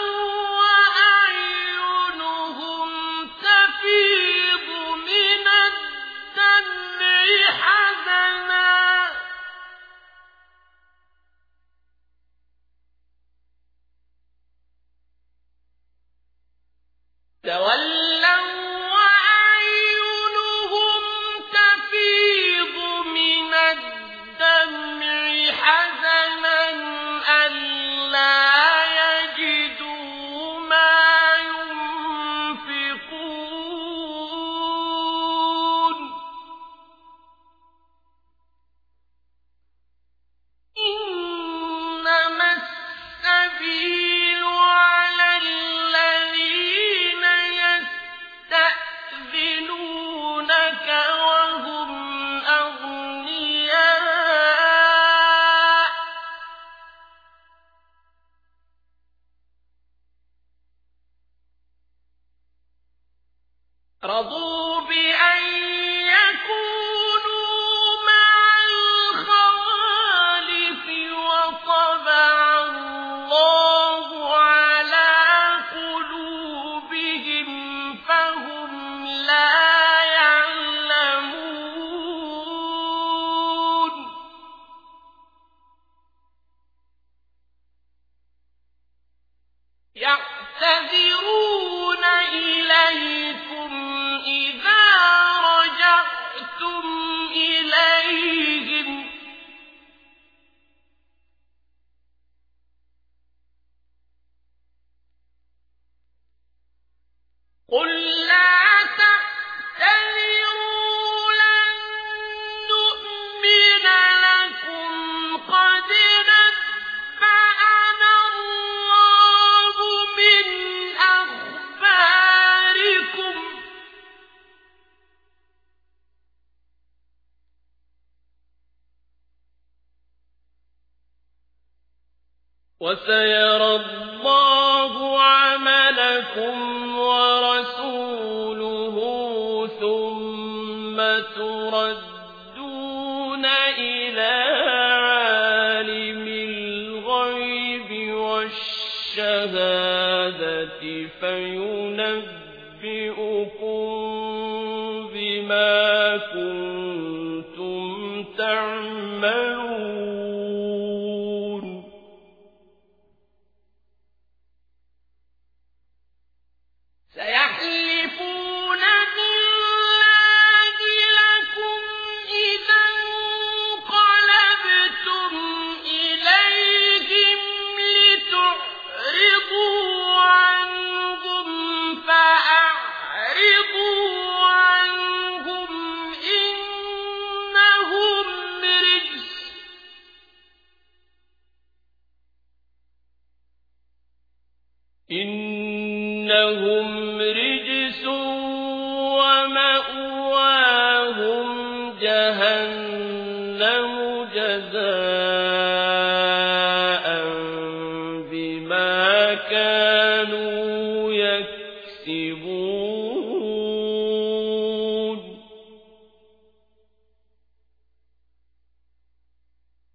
وأعينهم تفيض من الدمع حزنا ألا يجدوا ما ينفقون إنما السبيل على الذين يستأذنونك وهم أغنياء رضوا بأن يكونوا مع الخوالف وطبع الله على قلوبهم فهم لا يعلمون يعتذرون إليكم إذا رجعتم إليهم قل لا تعتذروا لن نؤمن لكم قد نبأنا الله من أخباركم وسيرى الله عملكم ورسوله ثم تردون إلى عالم الغيب والشهادة فينبئكم بما كنتم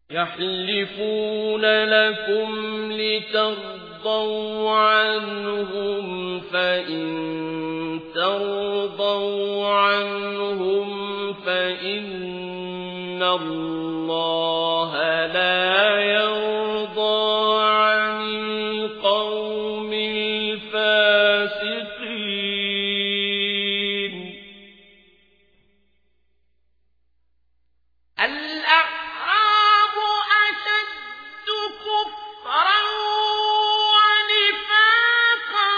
يحلفون لكم لترضوا عنهم فإن ترضوا عنهم فإن الله لا يرضى عن القوم الفاسقين. الأعراب أشد كفرا ونفاقا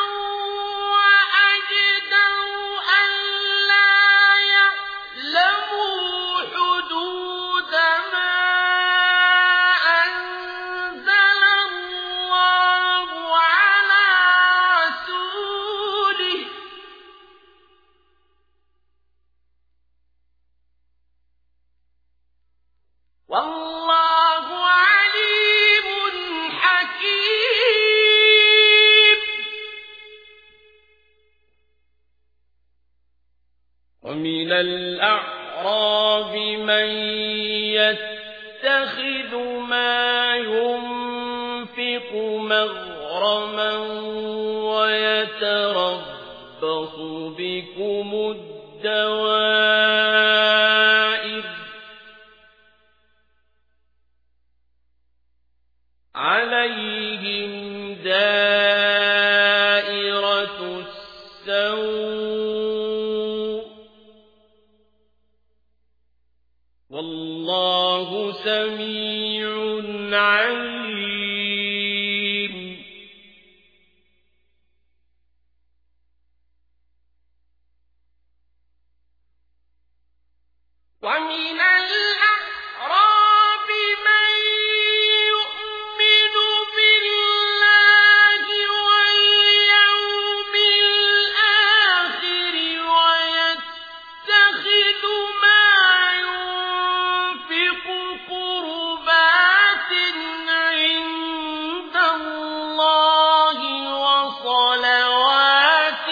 وأجدر ألا يعلموا حدود ما أنزل الله على رسوله والله عليم حكيم. ومن الأعراب من يتخذ ما ينفق مغرما ويتربص بكم الدوائر عليهم دائرة السوء والله سميع عليم. ومن الأعراب من يؤمن بالله واليوم الآخر ويتخذ ما ينفق قربات عند الله وصلوات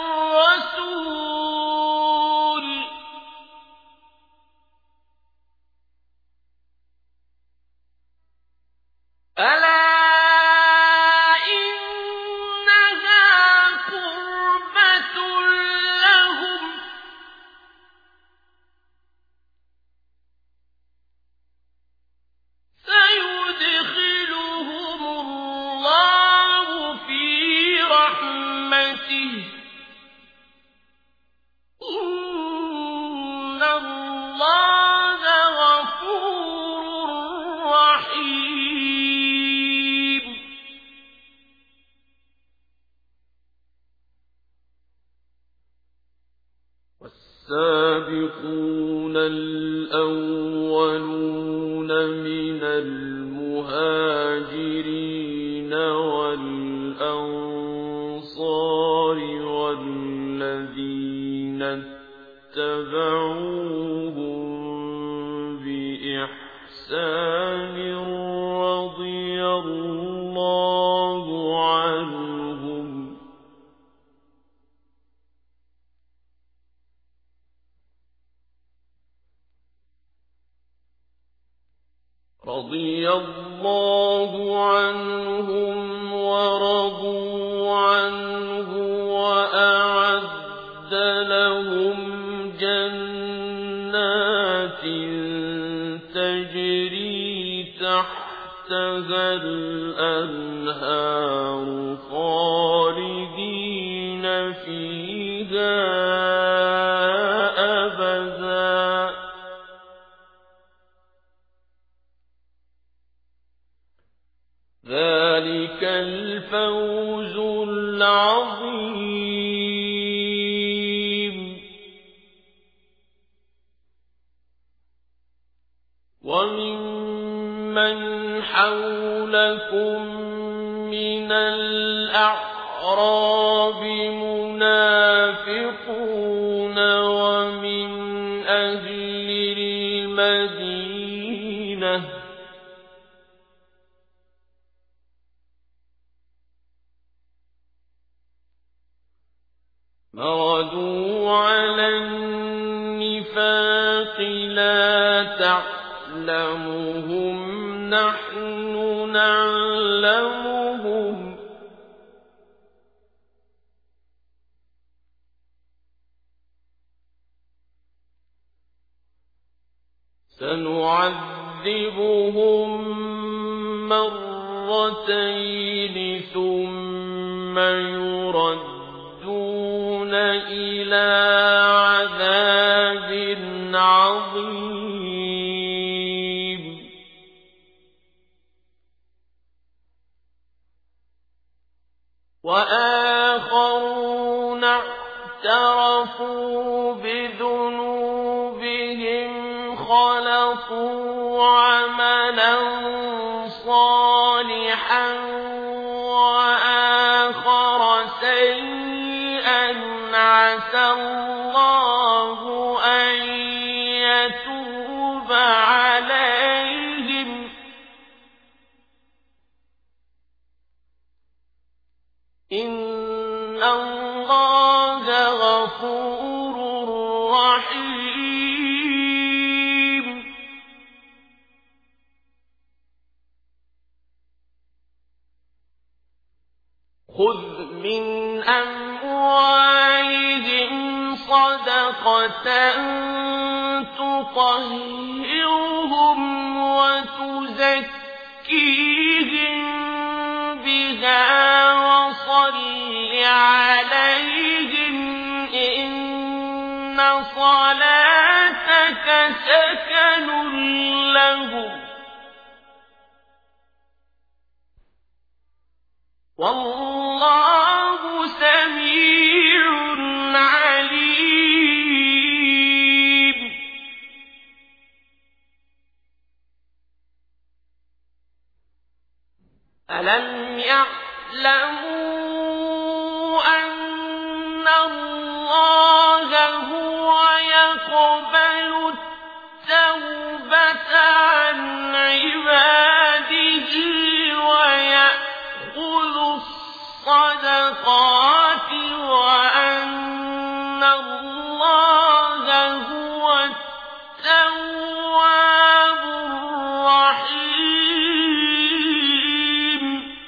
الرسول ألا إنها قربة لهم سيدخلهم الله في رحمته إن الله غفور رحيم. والسابقون الأولون من المهاجرين والأنصار والذين اتبعوهم بإحسان رضي الله عنهم ورضوا عنه وأعد لهم جنات تجري تحتها الأنهار خالدين فيها أبدا ذلك الفوز العظيم. وممن حولكم من الأعراب منافقون ومن أهل المدينة مردوا على النفاق لا تعلمهم نحن نعلمهم سنعذبهم مرتين ثم يردون إلى عذاب عظيم وآخرون اعترفوا بذنوبهم خلطوا عملا صالحا وآخر سيئا عسى الله أن يتوب عليهم إن الله غفور رحيم خذ من أموالهم صدقة تطهرهم وتزكيهم بها وصل عليهم إن صلاتك سكن لهم والله سميع عليم ألم يعلموا أن الله هو يقبل التوبة عن عباده ويأخذ الصدقات وأن الله هو التواب الرحيم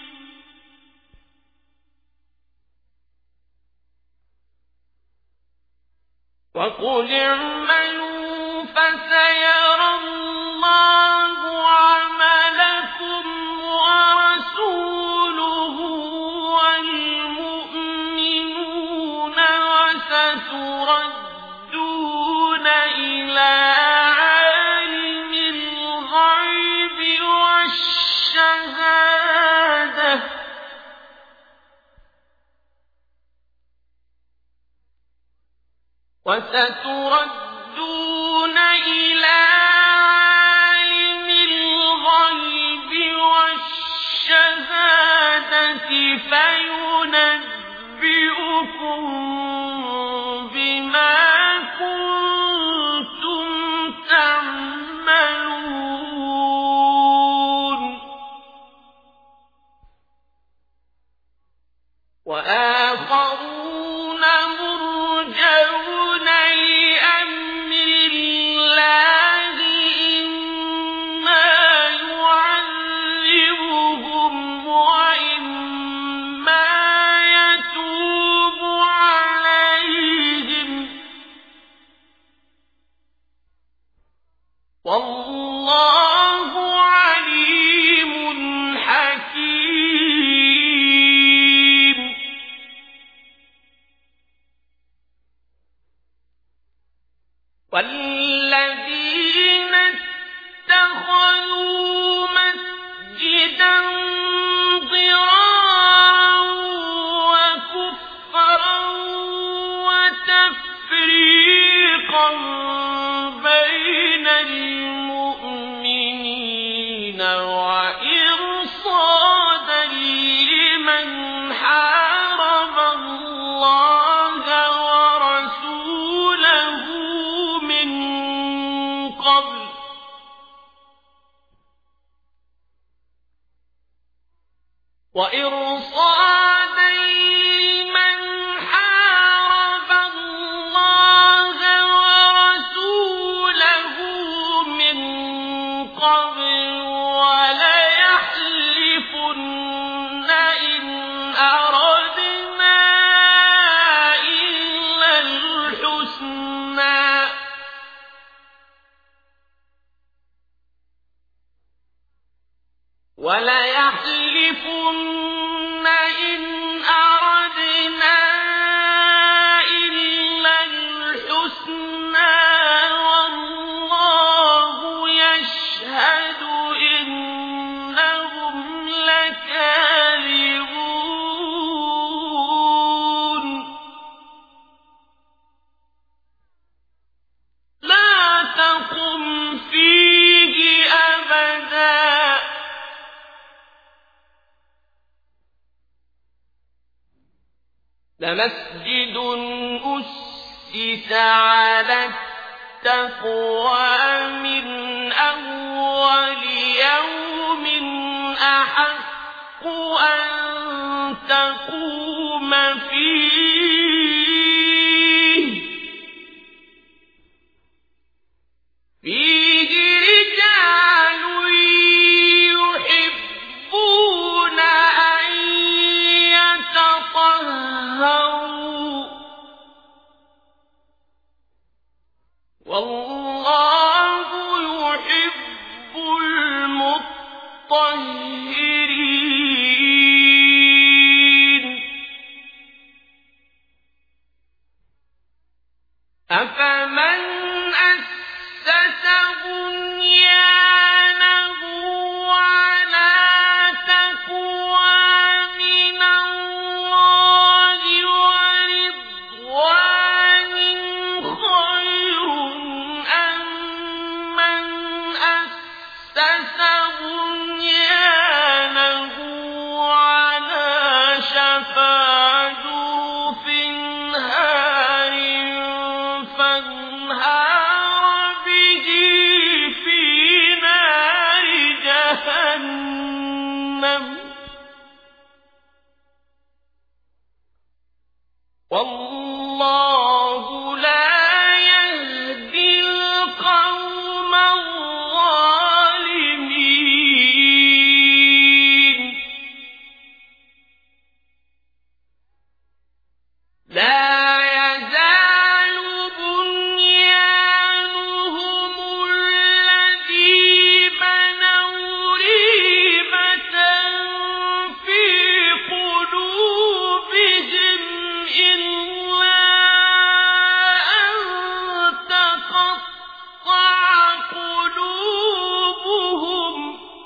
وقل اعملوا فسيرى الله عملكم ورسوله والمؤمنون وستردون إلى عالم الغيب والشهادة وستردون إلى عالم الغيب والشهادة فينبئكم بما كنتم تعملون وآخرون مرجون لأمر الله إما يعذبهم وإما يتوب عليهم والله عليم حكيم والذين اتخذوا مسجدا ضرارا وكفرا وتفريقا بين المؤمنين وإرصادا لمن حارب الله ورسوله من قبل وإرصادا لمن حارب الله ورسوله من قبل وَلَيَحْلِفُنَّ إِنْ أَرَدْنَا إِلَّا الْحُسْنَىٰ وَاللَّهُ يَشْهَدُ إِنَّهُمْ لَكَاذِبُونَ لَا تَقُمْ فِيهِ أَبَدًا لَمَسْجِدٌ أُسِّسَ عَلَى التَّقْوَىٰ مِنْ أَوَّلِ يَوْمٍ أَحَقُّ أَن تَقُومَ فِيهِ رِجَالٌ يُحِبُّونَ أَن يَتَطَهَّرُوا وَاللَّهُ يُحِبُّ الْمُطَهِّرِينَ أَفَمَنْ أَسَّسَ بُنْيَانَهُ عَلَىٰ تَقْوَىٰ مِنَ اللَّهِ وَرِضْوَانٍ خَيْرٌ أَم مَّنْ أَسَّسَ بُنْيَانَهُ عَلَىٰ شَفَا جُرُفٍ هَارٍ فَانْهَارَ بِهِ فِي نَارِ جَهَنَّمَ وَاللَّهُ لَا يَهْدِي الْقَوْمَ الظَّالِمِينَ لَا يَزَالُ بُنْيَانُهُمُ الَّذِي بَنَوْا رِيبَةً فِي قُلُوبِهِمْ إِلَّا أَن تَقَطَّعَ قُلُوبُهُمْ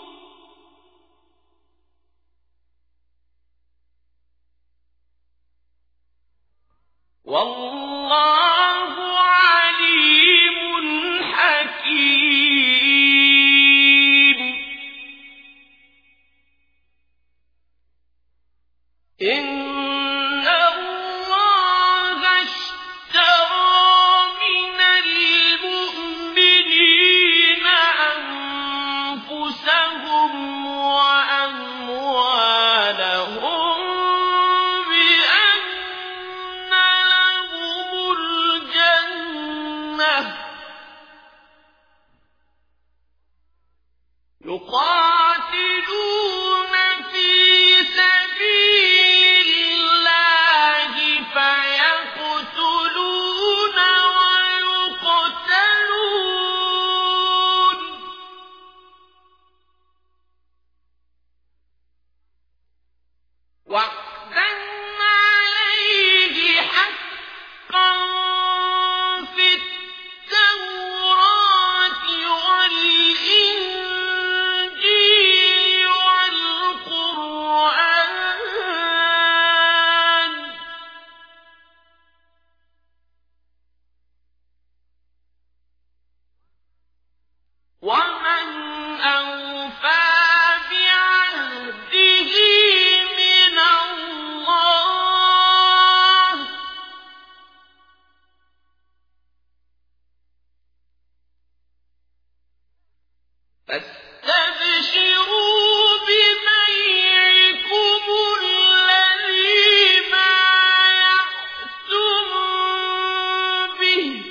وَاللَّهُ عَلِيمٌ حَكِيمٌ إِنَّ اللَّهَ اشْتَرَىٰ مِنَ الْمُؤْمِنِينَ أَنفُسَهُمْ وَأَمْوَالَهُم بِأَنَّ لَهُمُ الْجَنَّةَ يُقَاتِلُونَ فِي سَبِيلِ اللَّهِ فَيَقْتُلُونَ وَيُقْتَلُونَ وَعْدًا عَلَيْهِ حَقًّا فِي التَّوْرَاةِ وَالْإِنجِيلِ وَالْقُرْآنِ وَمَنْ أَوْفَىٰ بِعَهْدِهِ مِنَ اللَّهِ ۚ فَاسْتَبْشِرُوا بِبَيْعِكُمُ الَّذِي بَايَعْتُم بِهِ ۚ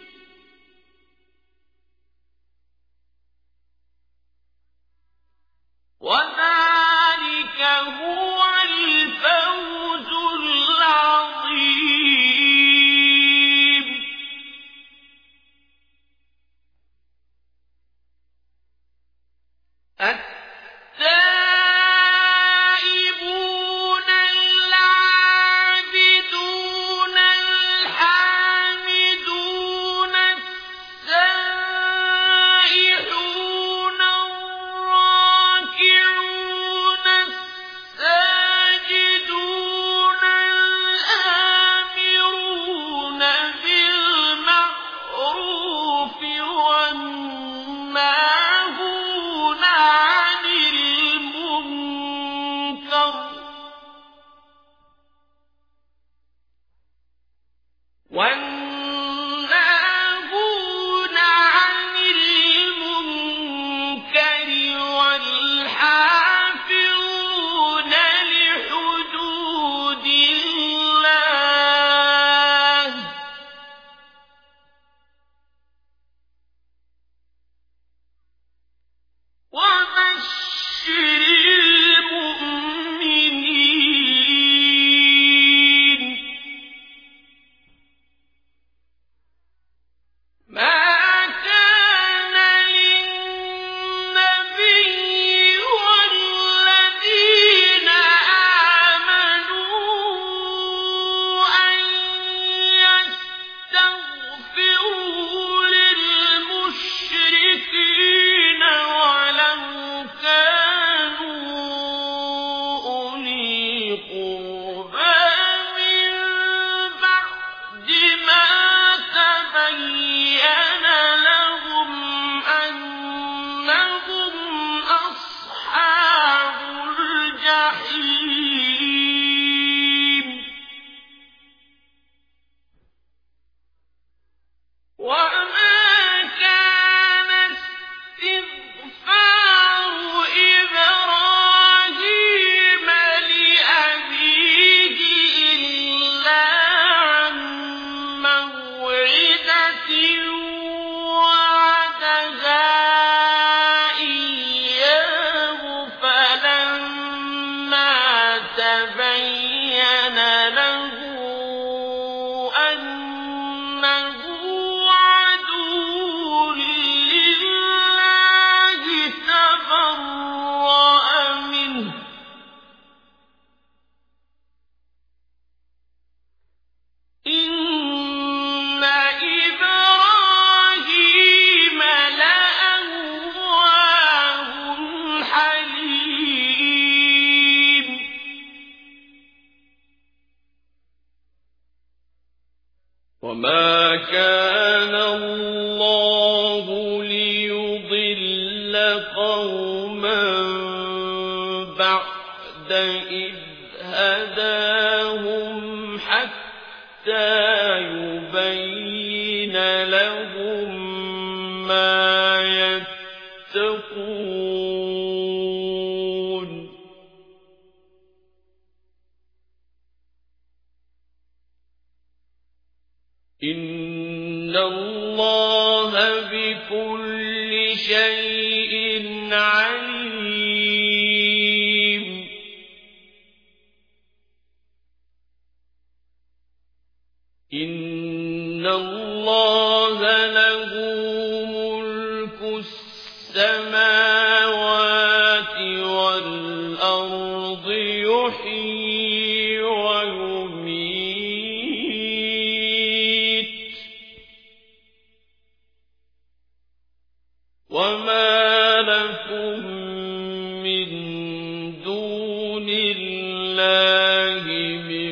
وَذَٰلِكَ هُوَ الْفَوْزُ الْعَظِيمُ. كان الله ليضل قوما بعد إذ هداهم حتى يبين لهم ما يتقون إن الله بكل شيء عليم إن الله له ملك السماوات والأرض يحيي ويميت وما لكم من دون الله من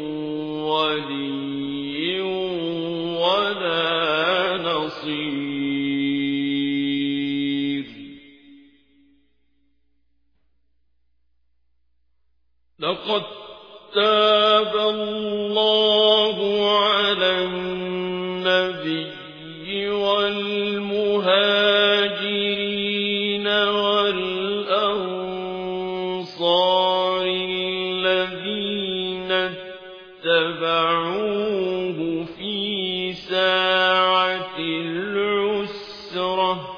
ولي ولا نصير لقد تاب الله على النبي والمهاجرين والأنصار الذين اتبعوه في ساعة العسرة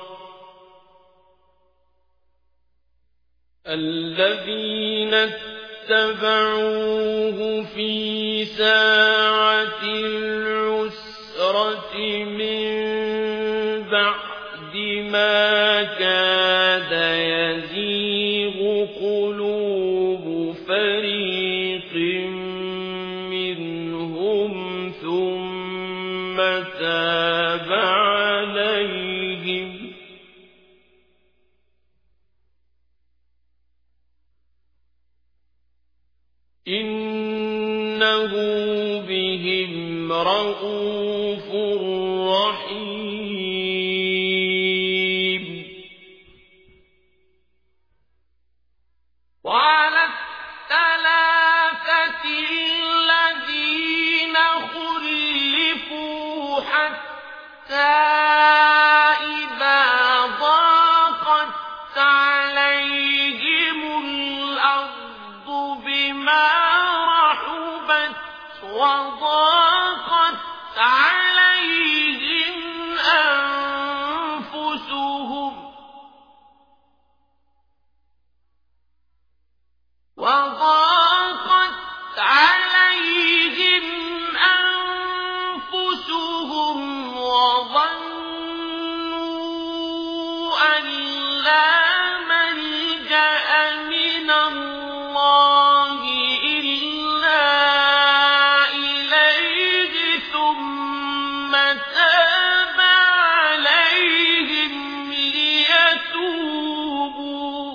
من بعد ما كاد يزيغ قلوب فريق منهم ثم تاب عليهم إنه بهم رءوف رحيم وعلى الثلاثة الذين خلفوا حتى إذا ضاقت عليهم الأرض بما رحبت وضاقت عليهم أنفسهم وظنوا أن لا ملجأ من الله إلا إليه ثم تاب عليهم ليتوبوا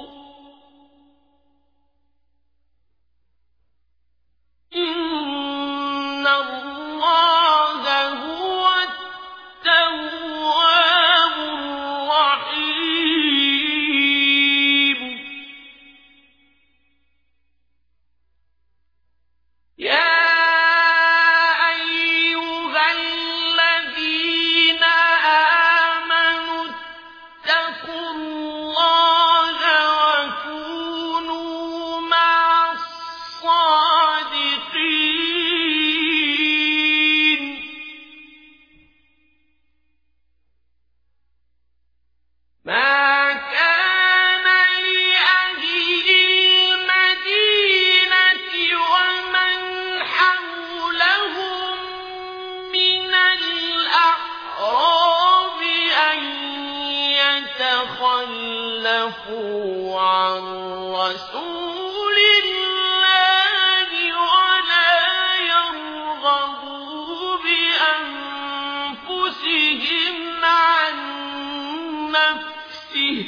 إن الله هو التواب الرحيم يا أيها الذين آمنوا اتقوا الله وكونوا مع الصادقين ما كان لأهل المدينة ومن حولهم من الأعراب أن يتخلفوا عن رسول الله ولا يرغبوا بأنفسهم عن نفسه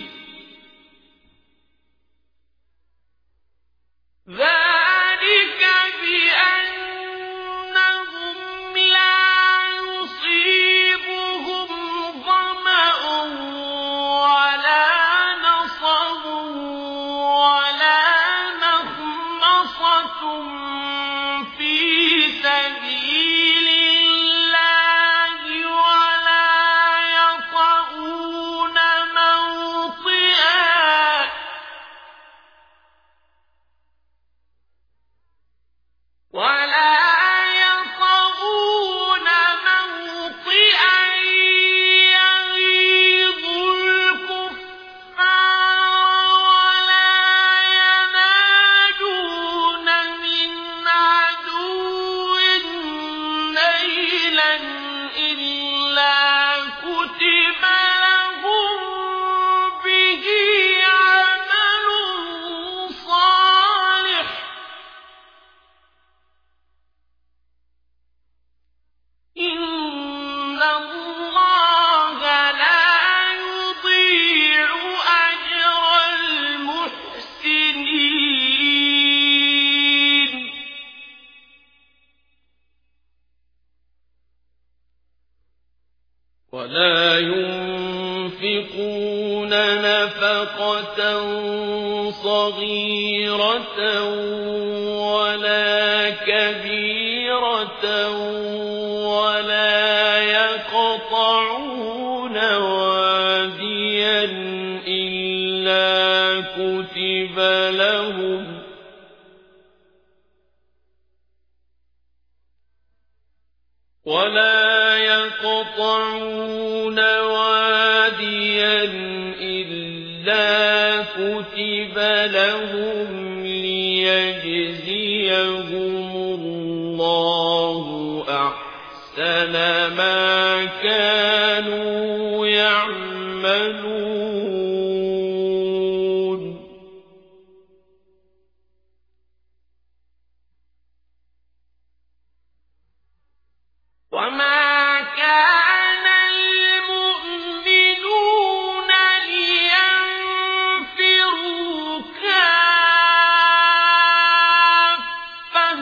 ذلك بأنهم لا يصيبهم اللَّهَ لَا يُضِيعُ أَجْرَ الْمُحْسِنِينَ وَلَا يُنفِقُونَ نَفَقَةً صَغِيرَةً وَلَا كَبِيرَةً وَلَا يَقْطَعُونَ وَادِيًا إِلَّا كُتِبَ لَهُمْ لِيَجْزِيَهُمُ اللَّهُ أَحْسَنَ مَا كَانُوا يَعْمَلُونَ وَمَا كَانَ الْمُؤْمِنُونَ لِيَنفِرُوا كَافَّةً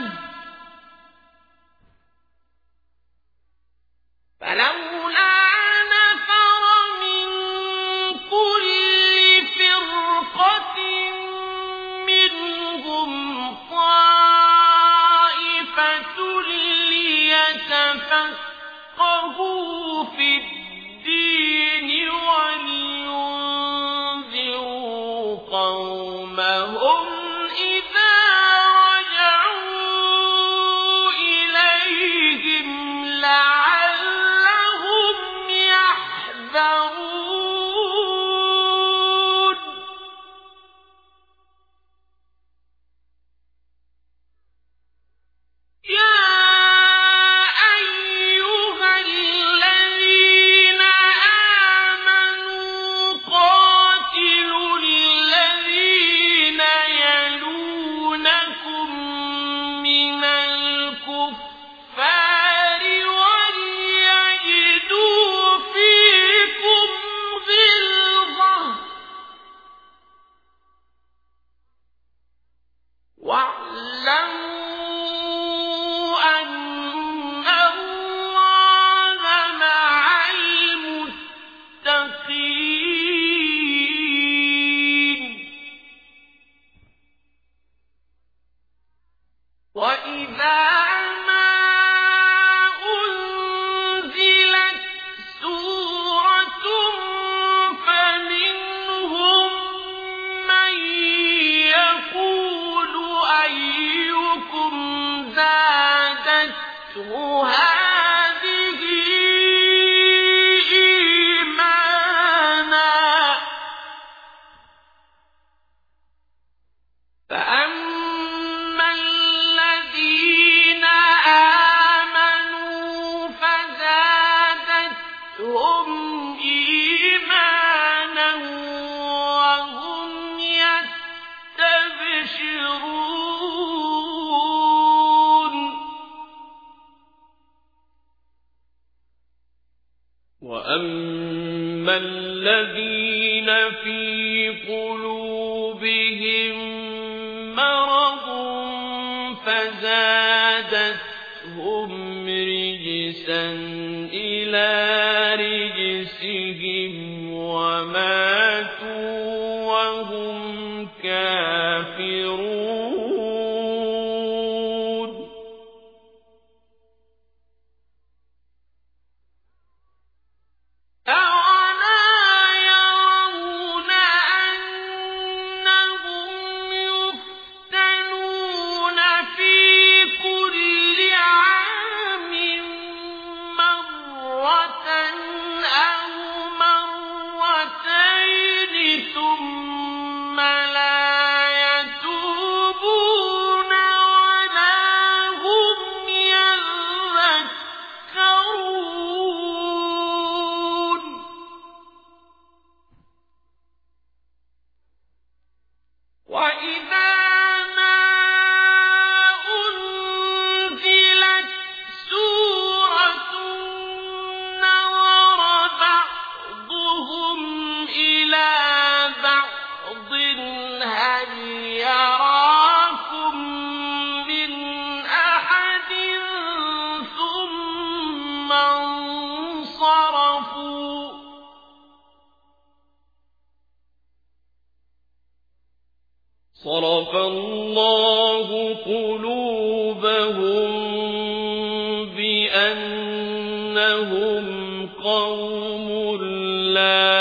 فَلَوْلَا نَفَرَ مِن كُلِّ فِرْقَةٍ مِّنْهُمْ طَائِفَةٌ لِيَتَفَقَّهُوا فِي الدِّينِ وَلِيُنذِرُوا قَوْمَهُمْ إِذَا رَجَعُوا إِلَيْهِمْ لَعَلَّهُمْ يَحْذَرُونَ يَا أَيُّهَا الَّذِينَ آمَنُوا قَاتِلُوا الَّذِينَ يَلُونَكُم مِّنَ الْكُفَّارِ وَلْيَجِدُوا فِيكُمْ غِلْظَةً وَاعْلَمُوا أَنَّ اللَّهَ مَعَ الْمُتَّقِينَ وَإِذَا مَا أُنزِلَتْ سُورَةٌ فَمِنْهُم مَّن يَقُولُ أَيُّكُمْ زَادَتْهُ هَٰذِهِ إِيمَانًا فَأَمَّا الَّذِينَ آمَنُوا فَزَادَتْهُمْ إِيمَانًا وَهُمْ يَسْتَبْشِرُونَ وَأَمَّا الَّذِينَ فِي قُلُوبِهِم مَّرَضٌ فَزَادَتْهُمْ رِجْسًا إِلَىٰ رِجْسِهِمْ وَمَاتُوا وَهُمْ كَافِرُونَ أَوَلَا يَرَوْنَ أَنَّهُمْ يُفْتَنُونَ فِي كُلِّ عَامٍ مَّرَّةً صرف الله قلوبهم بأنهم قوم لا